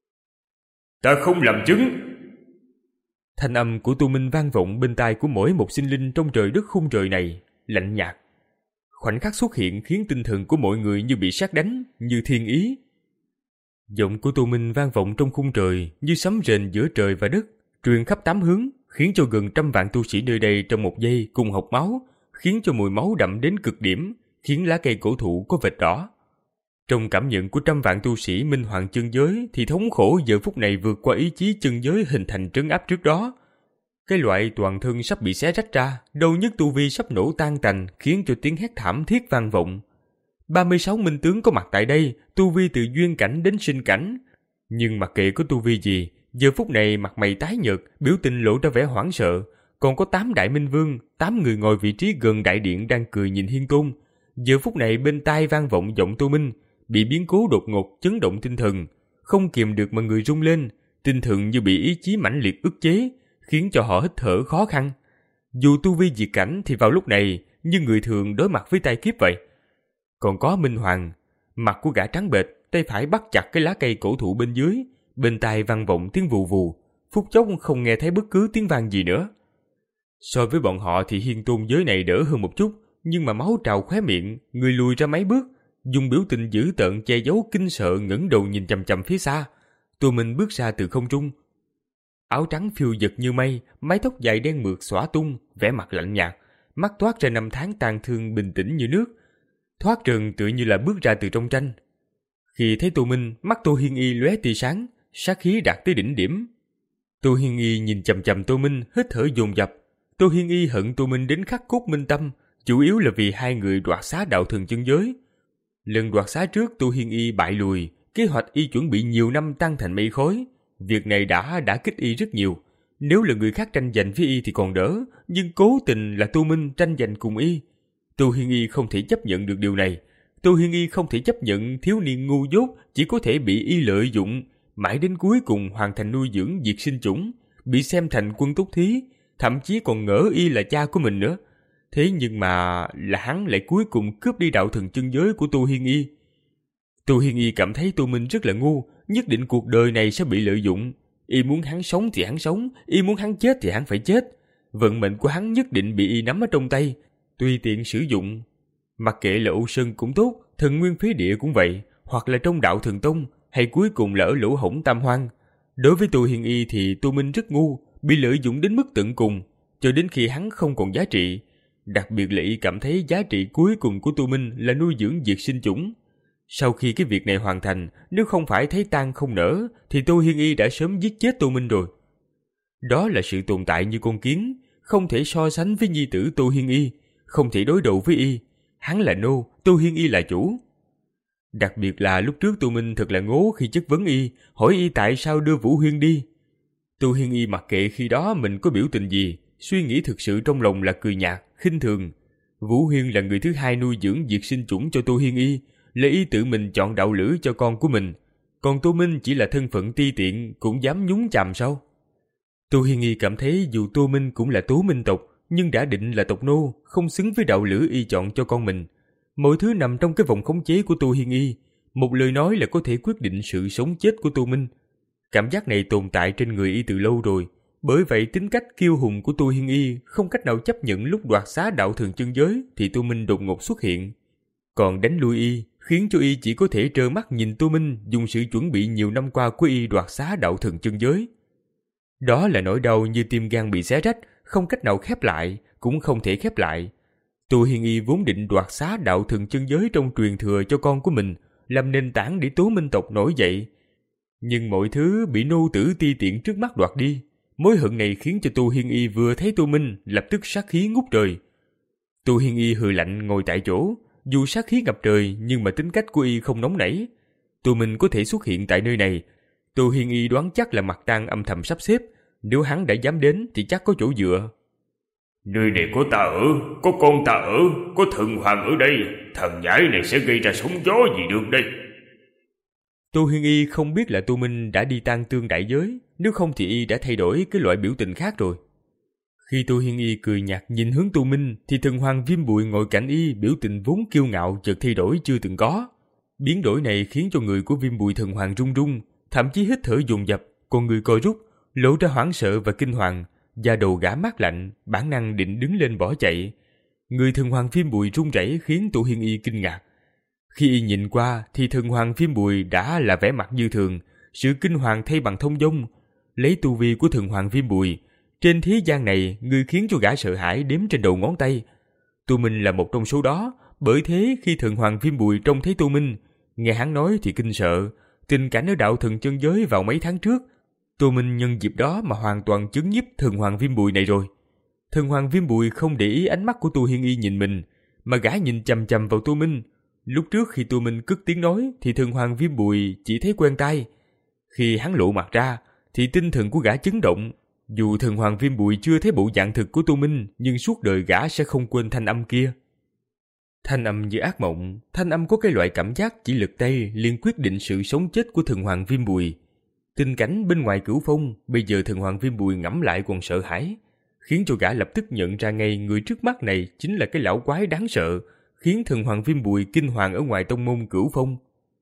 Speaker 1: ta không làm chứng.
Speaker 2: Thanh âm của Tô Minh vang vọng bên tai của mỗi một sinh linh trong trời đất khung trời này, lạnh nhạt. Khoảnh khắc xuất hiện khiến tinh thần của mọi người như bị sét đánh, như thiên ý. Giọng của Tô Minh vang vọng trong khung trời như sấm rền giữa trời và đất, truyền khắp tám hướng, khiến cho gần trăm vạn tu sĩ nơi đây trong một giây cùng hộc máu, khiến cho mùi máu đậm đến cực điểm, khiến lá cây cổ thụ có vệt đỏ. Trong cảm nhận của trăm vạn tu sĩ Minh Hoàng chân giới thì thống khổ giờ phút này vượt qua ý chí chân giới hình thành trấn áp trước đó. Cái loại toàn thân sắp bị xé rách ra, đầu nhất tu vi sắp nổ tan tành, khiến cho tiếng hét thảm thiết vang vọng. ba mươi sáu minh tướng có mặt tại đây, tu vi từ duyên cảnh đến sinh cảnh. Nhưng mặc kệ có tu vi gì, giờ phút này mặt mày tái nhợt, biểu tình lộ ra vẻ hoảng sợ. Còn có tám đại minh vương, tám người ngồi vị trí gần đại điện đang cười nhìn Hiên Tôn. Giờ phút này bên tai vang vọng giọng Tô Minh, bị biến cố đột ngột chấn động tinh thần, không kiềm được mà người rung lên, tinh thần như bị ý chí mãnh liệt ức chế, khiến cho họ hít thở khó khăn. Dù tu vi diệt cảnh thì vào lúc này như người thường đối mặt với tai kiếp vậy. Còn có Minh Hoàng, mặt của gã trắng bệch, tay phải bắt chặt cái lá cây cổ thụ bên dưới, bên tai vang vọng tiếng vù vù, phút chốc không nghe thấy bất cứ tiếng vang gì nữa. So với bọn họ thì Hiên Tôn giới này đỡ hơn một chút, nhưng mà máu trào khóe miệng, người lùi ra mấy bước, dùng biểu tình dữ tợn che giấu kinh sợ ngẩng đầu nhìn chằm chằm phía xa. Tô Minh bước ra từ không trung. áo trắng phiêu dật như mây, mái tóc dài đen mượt xõa tung, vẻ mặt lạnh nhạt, mắt toát ra năm tháng tang thương bình tĩnh như nước, thoát trần tựa như là bước ra từ trong tranh. Khi thấy Tô Minh, mắt Tô Hiên Y lóe tia sáng, sát khí đạt tới đỉnh điểm. Tô Hiên Y nhìn chằm chằm Tô Minh, hít thở dồn dập. Tô Hiên Y hận Tô Minh đến khắc cốt minh tâm, chủ yếu là vì hai người đoạt xá đạo thần chân giới. Lần đoạt xá trước Tô Hiên Y bại lùi, kế hoạch y chuẩn bị nhiều năm tan thành mây khói. Việc này đã đã kích y rất nhiều. Nếu là người khác tranh giành với y thì còn đỡ, nhưng cố tình là Tô Minh tranh giành cùng y. Tô Hiên Y không thể chấp nhận được điều này. Tô Hiên Y không thể chấp nhận thiếu niên ngu dốt chỉ có thể bị y lợi dụng, mãi đến cuối cùng hoàn thành nuôi dưỡng diệt sinh chủng, bị xem thành quân túc thí, thậm chí còn ngỡ y là cha của mình nữa. Thế nhưng mà là hắn lại cuối cùng cướp đi đạo thần chân giới của Tô Hiên Y. Tô Hiên Y cảm thấy Tô Minh rất là ngu, nhất định cuộc đời này sẽ bị lợi dụng. Y muốn hắn sống thì hắn sống, y muốn hắn chết thì hắn phải chết. Vận mệnh của hắn nhất định bị y nắm ở trong tay, tùy tiện sử dụng. Mặc kệ là Âu Sơn cũng tốt, Thần Nguyên Phế Địa cũng vậy, hoặc là trong đạo Thần Tông, hay cuối cùng là ở lỗ hổng Tam Hoang. Đối với Tô Hiên Y thì Tô Minh rất ngu, bị lợi dụng đến mức tận cùng, cho đến khi hắn không còn giá trị. Đặc biệt là y cảm thấy giá trị cuối cùng của Tô Minh là nuôi dưỡng diệt sinh chủng. Sau khi cái việc này hoàn thành, nếu không phải thấy tan không nở, thì Tô Hiên Y đã sớm giết chết Tô Minh rồi. Đó là sự tồn tại như con kiến, không thể so sánh với nhi tử Tô Hiên Y, không thể đối đầu với y. Hắn là nô, Tô Hiên Y là chủ. Đặc biệt là lúc trước Tô Minh thật là ngố khi chất vấn y, hỏi y tại sao đưa Vũ Huyên đi. Tô Hiên Y mặc kệ khi đó mình có biểu tình gì, suy nghĩ thực sự trong lòng là cười nhạt, khinh thường. Vũ Huyên là người thứ hai nuôi dưỡng diệt sinh chủng cho Tô Hiên Y, là y tự mình chọn đạo lữ cho con của mình. Còn Tô Minh chỉ là thân phận ti tiện, cũng dám nhúng chàm sao? Tô Hiên Y cảm thấy dù Tô Minh cũng là Tố Minh tộc, nhưng đã định là tộc nô, không xứng với đạo lữ y chọn cho con mình. Mọi thứ nằm trong cái vòng khống chế của Tô Hiên Y, một lời nói là có thể quyết định sự sống chết của Tô Minh. Cảm giác này tồn tại trên người y từ lâu rồi, bởi vậy tính cách kiêu hùng của Tô Hiên Y không cách nào chấp nhận lúc đoạt xá đạo thần chân giới thì Tô Minh đột ngột xuất hiện. Còn đánh lui y, khiến cho y chỉ có thể trơ mắt nhìn Tô Minh dùng sự chuẩn bị nhiều năm qua của y đoạt xá đạo thần chân giới. Đó là nỗi đau như tim gan bị xé rách, không cách nào khép lại, cũng không thể khép lại. Tô Hiên Y vốn định đoạt xá đạo thần chân giới trong truyền thừa cho con của mình, làm nền tảng để Tố Minh tộc nổi dậy. Nhưng mọi thứ bị nô tử ti tiện trước mắt đoạt đi. Mối hận này khiến cho Tô Hiên Y vừa thấy Tô Minh lập tức sát khí ngút trời. Tô Hiên Y hừ lạnh ngồi tại chỗ, dù sát khí ngập trời nhưng mà tính cách của y không nóng nảy. Tô Minh có thể xuất hiện tại nơi này, Tô Hiên Y đoán chắc là Mặt Tang âm thầm sắp xếp, nếu hắn đã dám đến thì chắc có chỗ dựa.
Speaker 1: Nơi này có ta ở, có con ta ở, có thần hoàng ở đây, thần nhãi này sẽ gây ra sóng gió gì được đây?
Speaker 2: Tô Hiên Y không biết là Tô Minh đã đi tan tương đại giới, nếu không thì y đã thay đổi cái loại biểu tình khác rồi. Khi Tô Hiên Y cười nhạt nhìn hướng Tô Minh thì thần hoàng Viêm Bụi ngồi cạnh y, biểu tình vốn kiêu ngạo chợt thay đổi chưa từng có. Biến đổi này khiến cho người của Viêm Bụi thần hoàng run run, thậm chí hít thở dồn dập, con người co rút, lộ ra hoảng sợ và kinh hoàng, da đầu gã mát lạnh, bản năng định đứng lên bỏ chạy. Người thần hoàng Viêm Bụi run rẩy khiến Tô Hiên Y kinh ngạc. Khi y nhìn qua thì thần hoàng Viêm Bụi đã là vẻ mặt như thường, sự kinh hoàng thay bằng thông dong. Lấy tu vi của thần hoàng Viêm Bụi, trên thế gian này người khiến cho gã sợ hãi đếm trên đầu ngón tay. Tô Minh là một trong số đó, bởi thế khi thần hoàng Viêm Bụi trông thấy Tô Minh, nghe hắn nói thì kinh sợ. Tình cảnh ở đạo thần chân giới vào mấy tháng trước, Tô Minh nhân dịp đó mà hoàn toàn chứng nhiếp thần hoàng Viêm Bụi này rồi. Thần hoàng Viêm Bụi không để ý ánh mắt của Tô Hiên Y nhìn mình, mà gã nhìn chằm chằm vào Tô Minh. Lúc trước khi Tô Minh cất tiếng nói thì thần hoàng Viêm Bụi chỉ thấy quen tai. Khi hắn lộ mặt ra thì tinh thần của gã chấn động. Dù thần hoàng Viêm Bụi chưa thấy bộ dạng thực của Tô Minh, nhưng suốt đời gã sẽ không quên thanh âm kia. Thanh âm như ác mộng, thanh âm có cái loại cảm giác chỉ lực tay liền quyết định sự sống chết của thần hoàng Viêm Bụi. Tình cảnh bên ngoài Cửu Phong, bây giờ thần hoàng Viêm Bụi ngẫm lại còn sợ hãi, khiến cho gã lập tức nhận ra ngay người trước mắt này chính là cái lão quái đáng sợ, khiến thần hoàng Viêm Bụi kinh hoàng ở ngoài tông môn Cửu Phong.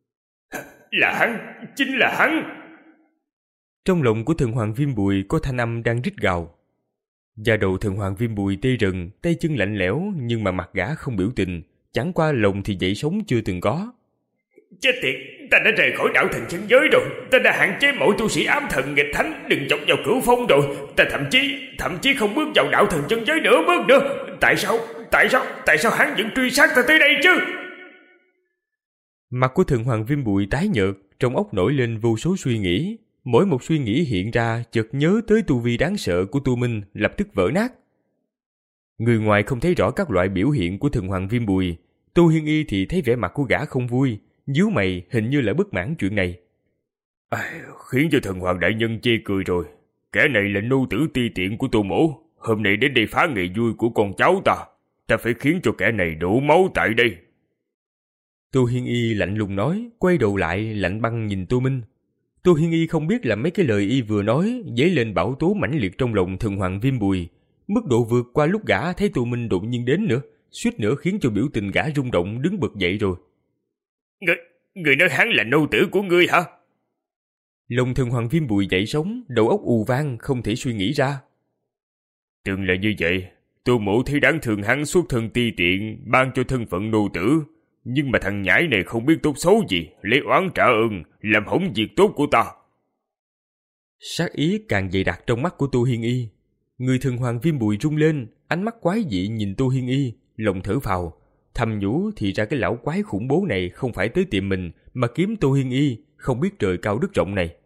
Speaker 1: Là hắn, chính là hắn!
Speaker 2: Trong lòng của thần hoàng Viêm Bụi có thanh âm đang rít gào. Da đầu thần hoàng Viêm Bụi tê rần, tay chân lạnh lẽo, nhưng mà mặt gã không biểu tình, chẳng qua lòng thì dậy sóng chưa từng có.
Speaker 1: Chết tiệt, ta đã rời khỏi đạo thần chân giới rồi. Ta đã hạn chế mọi tu sĩ ám thần nghịch thánh đừng chọc vào cửu phong rồi. Ta thậm chí, thậm chí không bước vào đạo thần chân giới nữa bước nữa. Tại sao, tại sao, tại sao hắn vẫn truy sát ta tới đây chứ?
Speaker 2: Mặt của Thần Hoàng Viêm Bụi tái nhợt, trong óc nổi lên vô số suy nghĩ. Mỗi một suy nghĩ hiện ra chợt nhớ tới tu vi đáng sợ của Tu Minh, lập tức vỡ nát. Người ngoài không thấy rõ các loại biểu hiện của Thần Hoàng Viêm Bụi. Tô Hiên Y thì thấy vẻ mặt của gã không vui, nhíu mày hình như là bất mãn chuyện này.
Speaker 1: À, khiến cho Thần Hoàng đại nhân chê cười rồi. Kẻ này là nô tử ti tiện của Tô mỗ. Hôm nay đến đây phá ngày vui của con cháu ta. Ta phải khiến cho kẻ này đổ máu tại đây.
Speaker 2: Tô Hiên Y lạnh lùng nói, quay đầu lại lạnh băng nhìn Tô Minh. Tô Hiên Y không biết là mấy cái lời y vừa nói dấy lên bão tố mãnh liệt trong lòng Thần Hoàng Viêm Bụi. Mức độ vượt qua lúc gã thấy Tô Minh đột nhiên đến nữa, suýt nữa khiến cho biểu tình gã rung động đứng bật dậy rồi.
Speaker 1: Người, người nói hắn là nô tử của ngươi hả?
Speaker 2: Lòng Thần Hoàng Viêm Bụi dậy sóng, đầu óc ù vang không thể suy nghĩ ra.
Speaker 1: Từng là như vậy, Tô mỗ thấy đáng thường hắn xuất thân ti tiện, ban cho thân phận nô tử. Nhưng mà thằng nhãi này không biết tốt xấu gì, lấy oán trả ơn, làm hỏng việc tốt của ta.
Speaker 2: Sát ý càng dày đặc trong mắt của Tô Hiên Y. Người Thần Hoàng Viêm Bụi rung lên, ánh mắt quái dị nhìn Tô Hiên Y, lòng thở phào, thầm nhủ thì ra cái lão quái khủng bố này không phải tới tiệm mình mà kiếm Tô Hiên Y, không biết trời cao đất rộng này.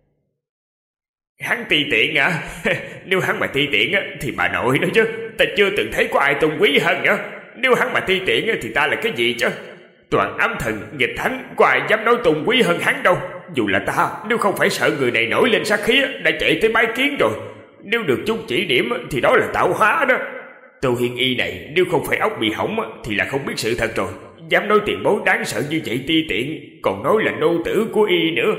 Speaker 1: Hắn ti tiện à? Nếu hắn mà ti tiện thì bà nội đó chứ, ta chưa từng thấy có ai tôn quý hơn nữa. Nếu hắn mà ti tiện thì ta là cái gì chứ? Toàn ám thần, nghịch thánh, có ai dám nói tôn quý hơn hắn đâu. Dù là ta, nếu không phải sợ người này nổi lên sát khí, đã chạy tới bái kiến rồi. Nếu được chút chỉ điểm thì đó là tạo hóa đó. Tô Hiên Y này nếu không phải óc bị hỏng thì là không biết sự thật rồi. Dám nói tiền bối đáng sợ như vậy ti tiện, còn nói là nô tử của Y nữa.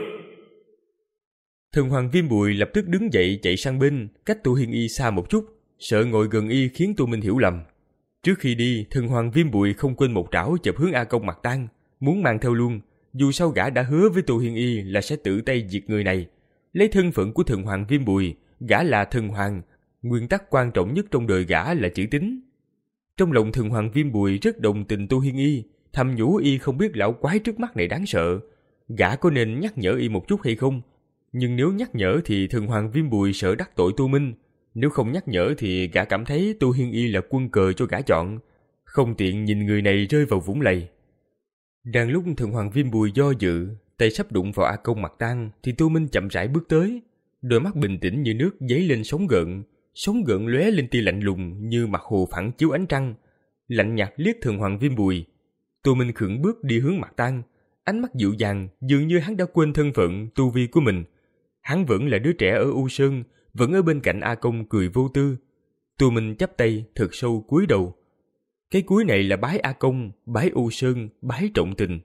Speaker 2: Thần Hoàng Viêm Bụi lập tức đứng dậy chạy sang bên, cách Tô Hiên Y xa một chút, sợ ngồi gần Y khiến Tô Minh hiểu lầm. Trước khi đi, Thần Hoàng Viêm Bụi không quên một trảo chụp hướng A Công Mạc Tan, muốn mang theo luôn. Dù sao gã đã hứa với Tô Hiên Y là sẽ tự tay diệt người này. Lấy thân phận của Thần Hoàng Viêm Bụi, gã là thần hoàng, nguyên tắc quan trọng nhất trong đời gã là chữ tín. Trong lòng Thần Hoàng Viêm Bụi rất đồng tình Tô Hiên Y, thầm nhủ Y không biết lão quái trước mắt này đáng sợ. Gã có nên nhắc nhở Y một chút hay không? Nhưng nếu nhắc nhở thì Thần Hoàng Viêm Bụi sợ đắc tội Tô Minh. Nếu không nhắc nhở thì gã cảm thấy Tô Hiên Y là quân cờ cho gã chọn, không tiện nhìn người này rơi vào vũng lầy. Đang lúc Thần Hoàng Viêm Bụi do dự, tay sắp đụng vào A Công Mạc Tan thì Tô Minh chậm rãi bước tới, đôi mắt bình tĩnh như nước dấy lên sóng gợn, sóng gợn lóe lên tia lạnh lùng như mặt hồ phản chiếu ánh trăng, lạnh nhạt liếc Thần Hoàng Viêm Bụi. Tô Minh khựng bước đi hướng Mạc Tan, ánh mắt dịu dàng, dường như hắn đã quên thân phận tu vi của mình. Hắn vẫn là đứa trẻ ở U Sơn, vẫn ở bên cạnh A Công cười vô tư. Tô Minh chắp tay thật sâu cúi đầu. Cái cúi này là bái A Công, bái U Sơn, bái trọng tình.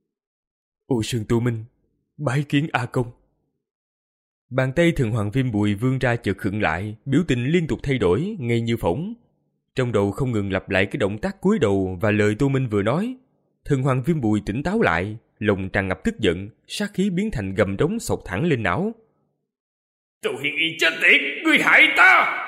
Speaker 2: U Sơn Tô Minh, bái kiến A Công. Bàn tay Thần Hoàng Viêm Bụi vươn ra chợt khựng lại, biểu tình liên tục thay đổi, ngay như phỏng. Trong đầu không ngừng lặp lại cái động tác cúi đầu và lời Tô Minh vừa nói. Thần Hoàng Viêm Bụi tỉnh táo lại, lòng tràn ngập tức giận, sát khí biến thành gầm trống xộc thẳng lên não.
Speaker 1: Tô Hiên Y chết tiệt, ngươi hại ta!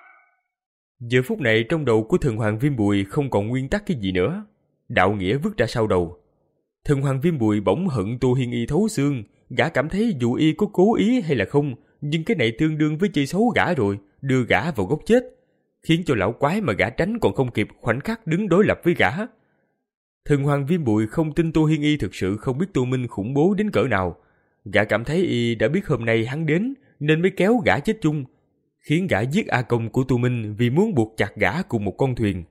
Speaker 2: Giờ phút này trong đầu của Thần Hoàng Viêm Bụi không còn nguyên tắc cái gì nữa, đạo nghĩa vứt ra sau đầu. Thần Hoàng Viêm Bụi bỗng hận Tô Hiên Y thấu xương, gã cảm thấy dù Y có cố ý hay là không, nhưng cái này tương đương với chơi xấu gã rồi, đưa gã vào góc chết, khiến cho lão quái mà gã tránh còn không kịp khoảnh khắc đứng đối lập với gã. Thần Hoàng Viêm Bụi không tin Tô Hiên Y thực sự không biết Tô Minh khủng bố đến cỡ nào. Gã cảm thấy Y đã biết hôm nay hắn đến nên mới kéo gã chết chung, khiến gã giết A Công của Tô Minh vì muốn buộc chặt gã cùng một con thuyền.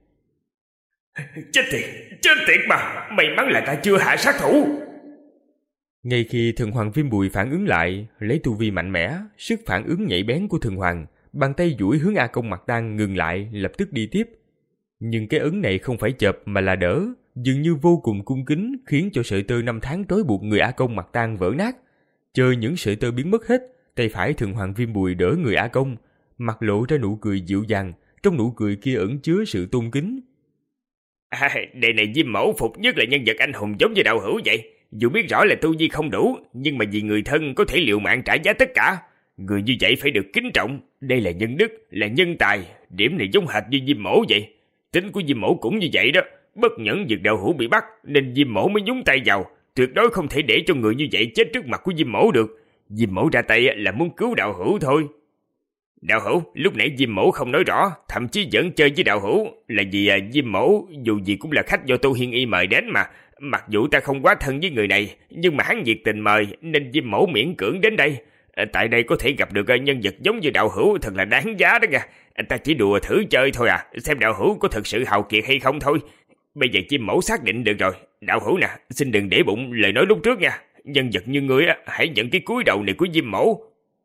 Speaker 1: Chết tiệt, chết tiệt mà, may mắn là ta chưa hạ sát thủ.
Speaker 2: Ngay khi Thần Hoàng Viêm Bụi phản ứng lại, lấy tu vi mạnh mẽ, sức phản ứng nhạy bén của Thần Hoàng, bàn tay duỗi hướng A Công Mạc Tan ngừng lại, lập tức đi tiếp. Nhưng cái ấn này không phải chộp mà là đỡ, dường như vô cùng cung kính, khiến cho sợi tơ năm tháng trói buộc người A Công Mạc Tan vỡ nát. Chờ những sợi tơ biến mất hết, tay phải Thần Hoàng Viêm Bụi đỡ người A Công, mặt lộ ra nụ cười dịu dàng, trong nụ cười kia ẩn chứa sự tôn kính.
Speaker 1: À, đời này Diêm Mẫu phục nhất là nhân vật anh hùng giống như đạo hữu vậy. Dù biết rõ là tu vi không đủ, nhưng mà vì người thân có thể liều mạng trả giá tất cả. Người như vậy phải được kính trọng. Đây là nhân đức, là nhân tài. Điểm này giống hệt như Diêm Mẫu vậy. Tính của Diêm Mẫu cũng như vậy đó. Bất nhẫn việc đạo hữu bị bắt, nên Diêm Mẫu mới nhúng tay vào. tuyệt đối không thể để cho người như vậy chết trước mặt của Diêm Mẫu được. Diêm Mẫu ra tay là muốn cứu đạo hữu thôi. Đạo hữu, lúc nãy Diêm Mẫu không nói rõ, thậm chí vẫn chơi với đạo hữu, là vì à, Diêm Mẫu dù gì cũng là khách do Tô Hiên Y mời đến mà. Mặc dù ta không quá thân với người này, nhưng mà hắn nhiệt tình mời nên Diêm Mẫu miễn cưỡng đến đây. À, tại đây có thể gặp được nhân vật giống như đạo hữu thật là đáng giá đó nha. À, ta chỉ đùa thử chơi thôi à, xem đạo hữu có thật sự hào kiệt hay không thôi. Bây giờ Diêm Mẫu xác định được rồi. Đạo hữu nè, xin đừng để bụng lời nói lúc trước nha. Nhân vật như ngươi á, hãy nhận cái cúi đầu này của Diêm Mẫu.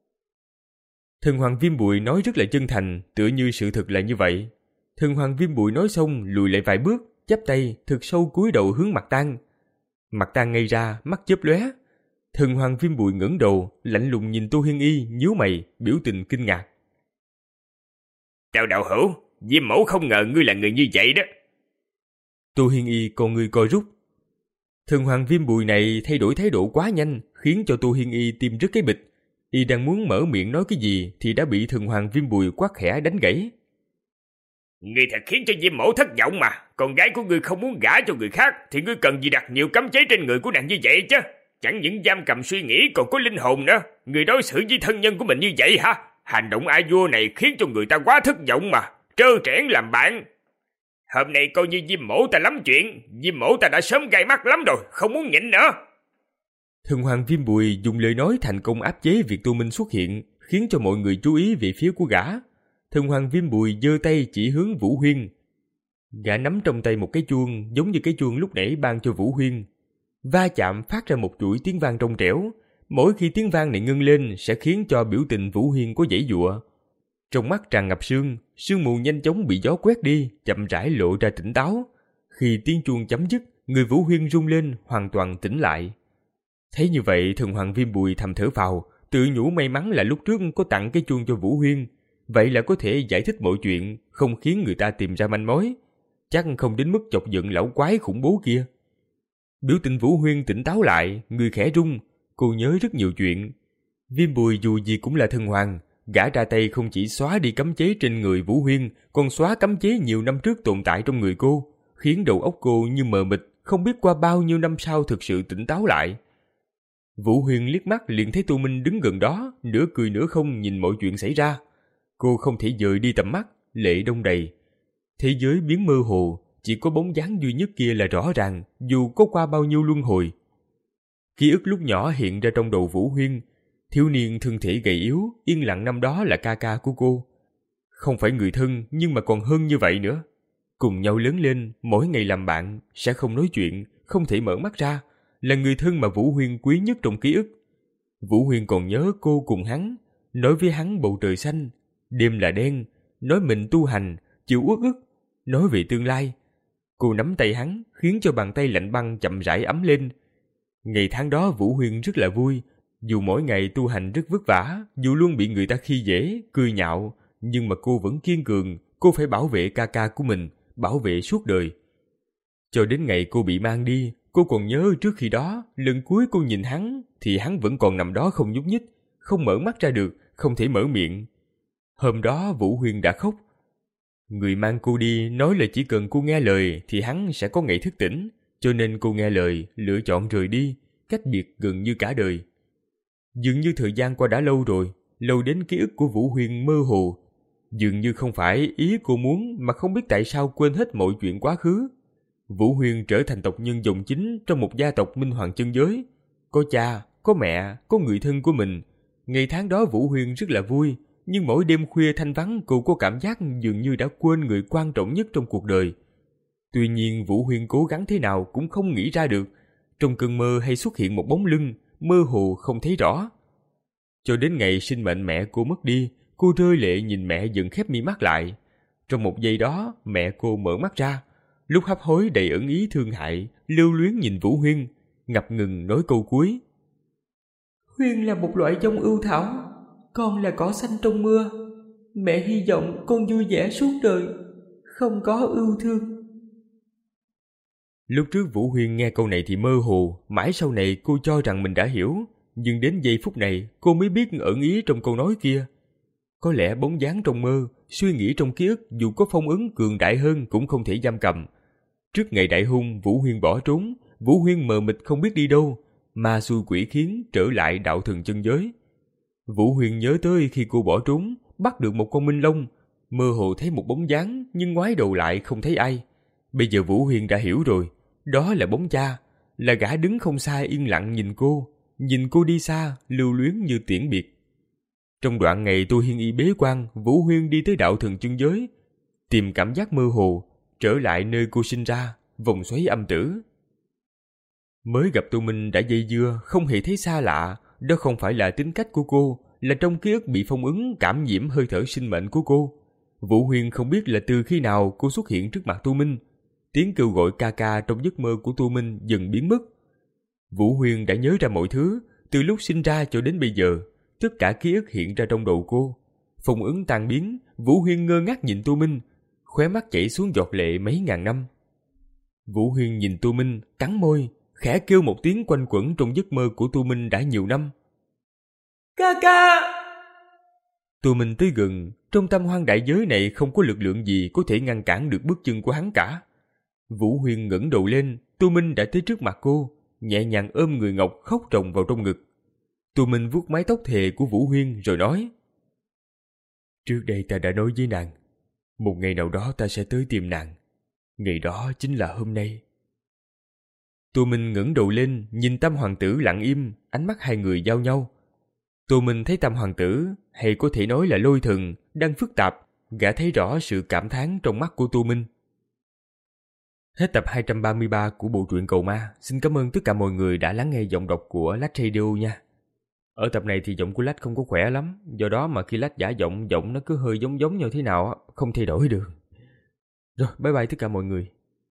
Speaker 2: Thần Hoàng Viêm Bụi nói rất là chân thành, tựa như sự thật là như vậy. Thần Hoàng Viêm Bụi nói xong lùi lại vài bước, chắp tay thực sâu cúi đầu hướng Mạc Tang. Mạc Tang ngây ra, mắt chớp lóe. Thần Hoàng Viêm Bụi ngẩng đầu, lạnh lùng nhìn Tô Hiên Y, nhíu mày, biểu tình kinh ngạc.
Speaker 1: Chào đạo hữu, Diêm Mẫu không ngờ ngươi là người như vậy đó.
Speaker 2: Tô Hiên Y con ngươi co rút. Thần Hoàng Viêm Bụi này thay đổi thái độ quá nhanh, khiến cho Tô Hiên Y tim rứt cái bịch. Y đang muốn mở miệng nói cái gì thì đã bị Thần Hoàng Viêm Bụi quát khẽ đánh gãy.
Speaker 1: Ngươi thật khiến cho Diêm Mẫu thất vọng mà. Con gái của ngươi không muốn gả cho người khác thì ngươi cần gì đặt nhiều cấm chế trên người của nàng như vậy chứ? Chẳng những giam cầm suy nghĩ còn có linh hồn nữa. Ngươi đối xử với thân nhân của mình như vậy hả? Hành động a vua này khiến cho người ta quá thất vọng mà. Trơ trẽn làm bạn. Hôm nay coi như Diêm Mẫu ta lắm chuyện. Diêm Mẫu ta đã sớm gai mắt lắm rồi, không muốn nhịn nữa.
Speaker 2: Thần Hoàng Viêm Bụi dùng lời nói thành công áp chế việc Tô Minh xuất hiện, khiến cho mọi người chú ý về phía của gã. Thần Hoàng Viêm Bụi giơ tay chỉ hướng Vũ Huyên. Gã nắm trong tay một cái chuông giống như cái chuông lúc nãy ban cho Vũ Huyên. Va chạm phát ra một chuỗi tiếng vang trong trẻo. Mỗi khi tiếng vang này ngưng lên sẽ khiến cho biểu tình Vũ Huyên có giãy giụa. Trong mắt tràn ngập sương, sương mù nhanh chóng bị gió quét đi, chậm rãi lộ ra tỉnh táo. Khi tiếng chuông chấm dứt, người Vũ Huyên rung lên, hoàn toàn tỉnh lại. Thấy như vậy, Thần Hoàng Viêm Bụi thầm thở phào, tự nhủ may mắn là lúc trước có tặng cái chuông cho Vũ Huyên, vậy là có thể giải thích mọi chuyện, không khiến người ta tìm ra manh mối. Chắc không đến mức chọc giận lão quái khủng bố kia. Biểu tình Vũ Huyên tỉnh táo lại, người khẽ rung, cô nhớ rất nhiều chuyện. Viêm Bụi dù gì cũng là thần hoàng, gã ra tay không chỉ xóa đi cấm chế trên người Vũ Huyên, còn xóa cấm chế nhiều năm trước tồn tại trong người cô, khiến đầu óc cô như mờ mịt, không biết qua bao nhiêu năm sau thực sự tỉnh táo lại. Vũ Huyên liếc mắt liền thấy Tô Minh đứng gần đó, nửa cười nửa không nhìn mọi chuyện xảy ra. Cô không thể dời đi tầm mắt, lệ đông đầy. Thế giới biến mơ hồ, chỉ có bóng dáng duy nhất kia là rõ ràng, dù có qua bao nhiêu luân hồi. Ký ức lúc nhỏ hiện ra trong đầu Vũ Huyên. Thiếu niên thân thể gầy yếu, yên lặng năm đó là ca ca của cô. Không phải người thân nhưng mà còn hơn như vậy nữa. Cùng nhau lớn lên, mỗi ngày làm bạn, sẽ không nói chuyện, không thể mở mắt ra. Là người thân mà Vũ Huyên quý nhất trong ký ức. Vũ Huyên còn nhớ cô cùng hắn, nói với hắn bầu trời xanh, đêm là đen, nói mình tu hành, chịu uất ức, nói về tương lai. Cô nắm tay hắn, khiến cho bàn tay lạnh băng chậm rãi ấm lên. Ngày tháng đó Vũ Huyên rất là vui, dù mỗi ngày tu hành rất vất vả, dù luôn bị người ta khi dễ, cười nhạo, nhưng mà cô vẫn kiên cường, cô phải bảo vệ ca ca của mình, bảo vệ suốt đời. Cho đến ngày cô bị mang đi, cô còn nhớ trước khi đó, lần cuối cô nhìn hắn, thì hắn vẫn còn nằm đó không nhúc nhích, không mở mắt ra được, không thể mở miệng. Hôm đó Vũ Huyên đã khóc. Người mang cô đi nói là chỉ cần cô nghe lời thì hắn sẽ có ngày thức tỉnh, cho nên cô nghe lời, lựa chọn rời đi, cách biệt gần như cả đời. Dường như thời gian qua đã lâu rồi, lâu đến ký ức của Vũ Huyên mơ hồ. Dường như không phải ý cô muốn mà không biết tại sao quên hết mọi chuyện quá khứ. Vũ Huyên trở thành tộc nhân dòng chính trong một gia tộc minh hoàng chân giới. Có cha, có mẹ, có người thân của mình. Ngày tháng đó Vũ Huyên rất là vui, nhưng mỗi đêm khuya thanh vắng cô có cảm giác dường như đã quên người quan trọng nhất trong cuộc đời. Tuy nhiên Vũ Huyên cố gắng thế nào cũng không nghĩ ra được. Trong cơn mơ hay xuất hiện một bóng lưng, mơ hồ không thấy rõ. Cho đến ngày sinh mệnh mẹ cô mất đi, cô rơi lệ nhìn mẹ dần khép mi mắt lại. Trong một giây đó, mẹ cô mở mắt ra. Lúc hấp hối đầy ẩn ý thương hại, lưu luyến nhìn Vũ Huyên, ngập ngừng nói câu cuối. Huyên là một loại dông ưu thảo, con là cỏ xanh trong mưa. Mẹ hy vọng con vui vẻ suốt đời, không có ưu thương. Lúc trước Vũ Huyên nghe câu này thì mơ hồ, mãi sau này cô cho rằng mình đã hiểu, nhưng đến giây phút này cô mới biết ẩn ý trong câu nói kia. Có lẽ bóng dáng trong mơ, suy nghĩ trong ký ức dù có phong ấn cường đại hơn cũng không thể giam cầm. Trước ngày đại hôn Vũ Huyên bỏ trốn, Vũ Huyên mờ mịt không biết đi đâu, ma xui quỷ khiến trở lại đạo thần chân giới. Vũ Huyên nhớ tới khi cô bỏ trốn, bắt được một con minh long, mơ hồ thấy một bóng dáng nhưng ngoái đầu lại không thấy ai. Bây giờ Vũ Huyên đã hiểu rồi, đó là bóng cha, là gã đứng không xa yên lặng nhìn cô, nhìn cô đi xa, lưu luyến như tiễn biệt. Trong đoạn ngày Tô Hiên Y bế quan, Vũ Huyên đi tới đạo thần chân giới, tìm cảm giác mơ hồ, trở lại nơi cô sinh ra, vòng xoáy âm tử. Mới gặp Tô Minh đã dây dưa, không hề thấy xa lạ, đó không phải là tính cách của cô, là trong ký ức bị phong ấn cảm nhiễm hơi thở sinh mệnh của cô. Vũ Huyên không biết là từ khi nào cô xuất hiện trước mặt Tô Minh. Tiếng kêu gọi ca ca trong giấc mơ của Tô Minh dần biến mất. Vũ Huyên đã nhớ ra mọi thứ, từ lúc sinh ra cho đến bây giờ, tất cả ký ức hiện ra trong đầu cô. Phong ấn tan biến, Vũ Huyên ngơ ngác nhìn Tô Minh, khóe mắt chảy xuống giọt lệ mấy ngàn năm. Vũ Huyên nhìn Tô Minh, cắn môi, khẽ kêu một tiếng quanh quẩn trong giấc mơ của Tô Minh đã nhiều năm. Ca ca! Tô Minh tới gần, trong tâm hoang đại giới này không có lực lượng gì có thể ngăn cản được bước chân của hắn cả. Vũ Huyên ngẩng đầu lên, Tô Minh đã tới trước mặt cô, nhẹ nhàng ôm người ngọc khóc ròng vào trong ngực. Tô Minh vuốt mái tóc thề của Vũ Huyên rồi nói: Trước đây ta đã nói với nàng, một ngày nào đó ta sẽ tới tìm nàng. Ngày đó chính là hôm nay. Tô Minh ngẩng đầu lên, nhìn Tam Hoàng tử lặng im, ánh mắt hai người giao nhau. Tô Minh thấy Tam Hoàng tử, hay có thể nói là Lôi Thần, đang phức tạp, gã thấy rõ sự cảm thán trong mắt của Tô Minh. Hết tập hai trăm ba mươi ba của bộ truyện Cầu Ma. Xin cảm ơn tất cả mọi người đã lắng nghe giọng đọc của Lách Radio nha. Ở tập này thì giọng của Lách không có khỏe lắm, do đó mà khi Lách giả giọng, giọng nó cứ hơi giống giống nhau thế nào, không thay đổi được. Rồi, bye bye tất cả mọi người.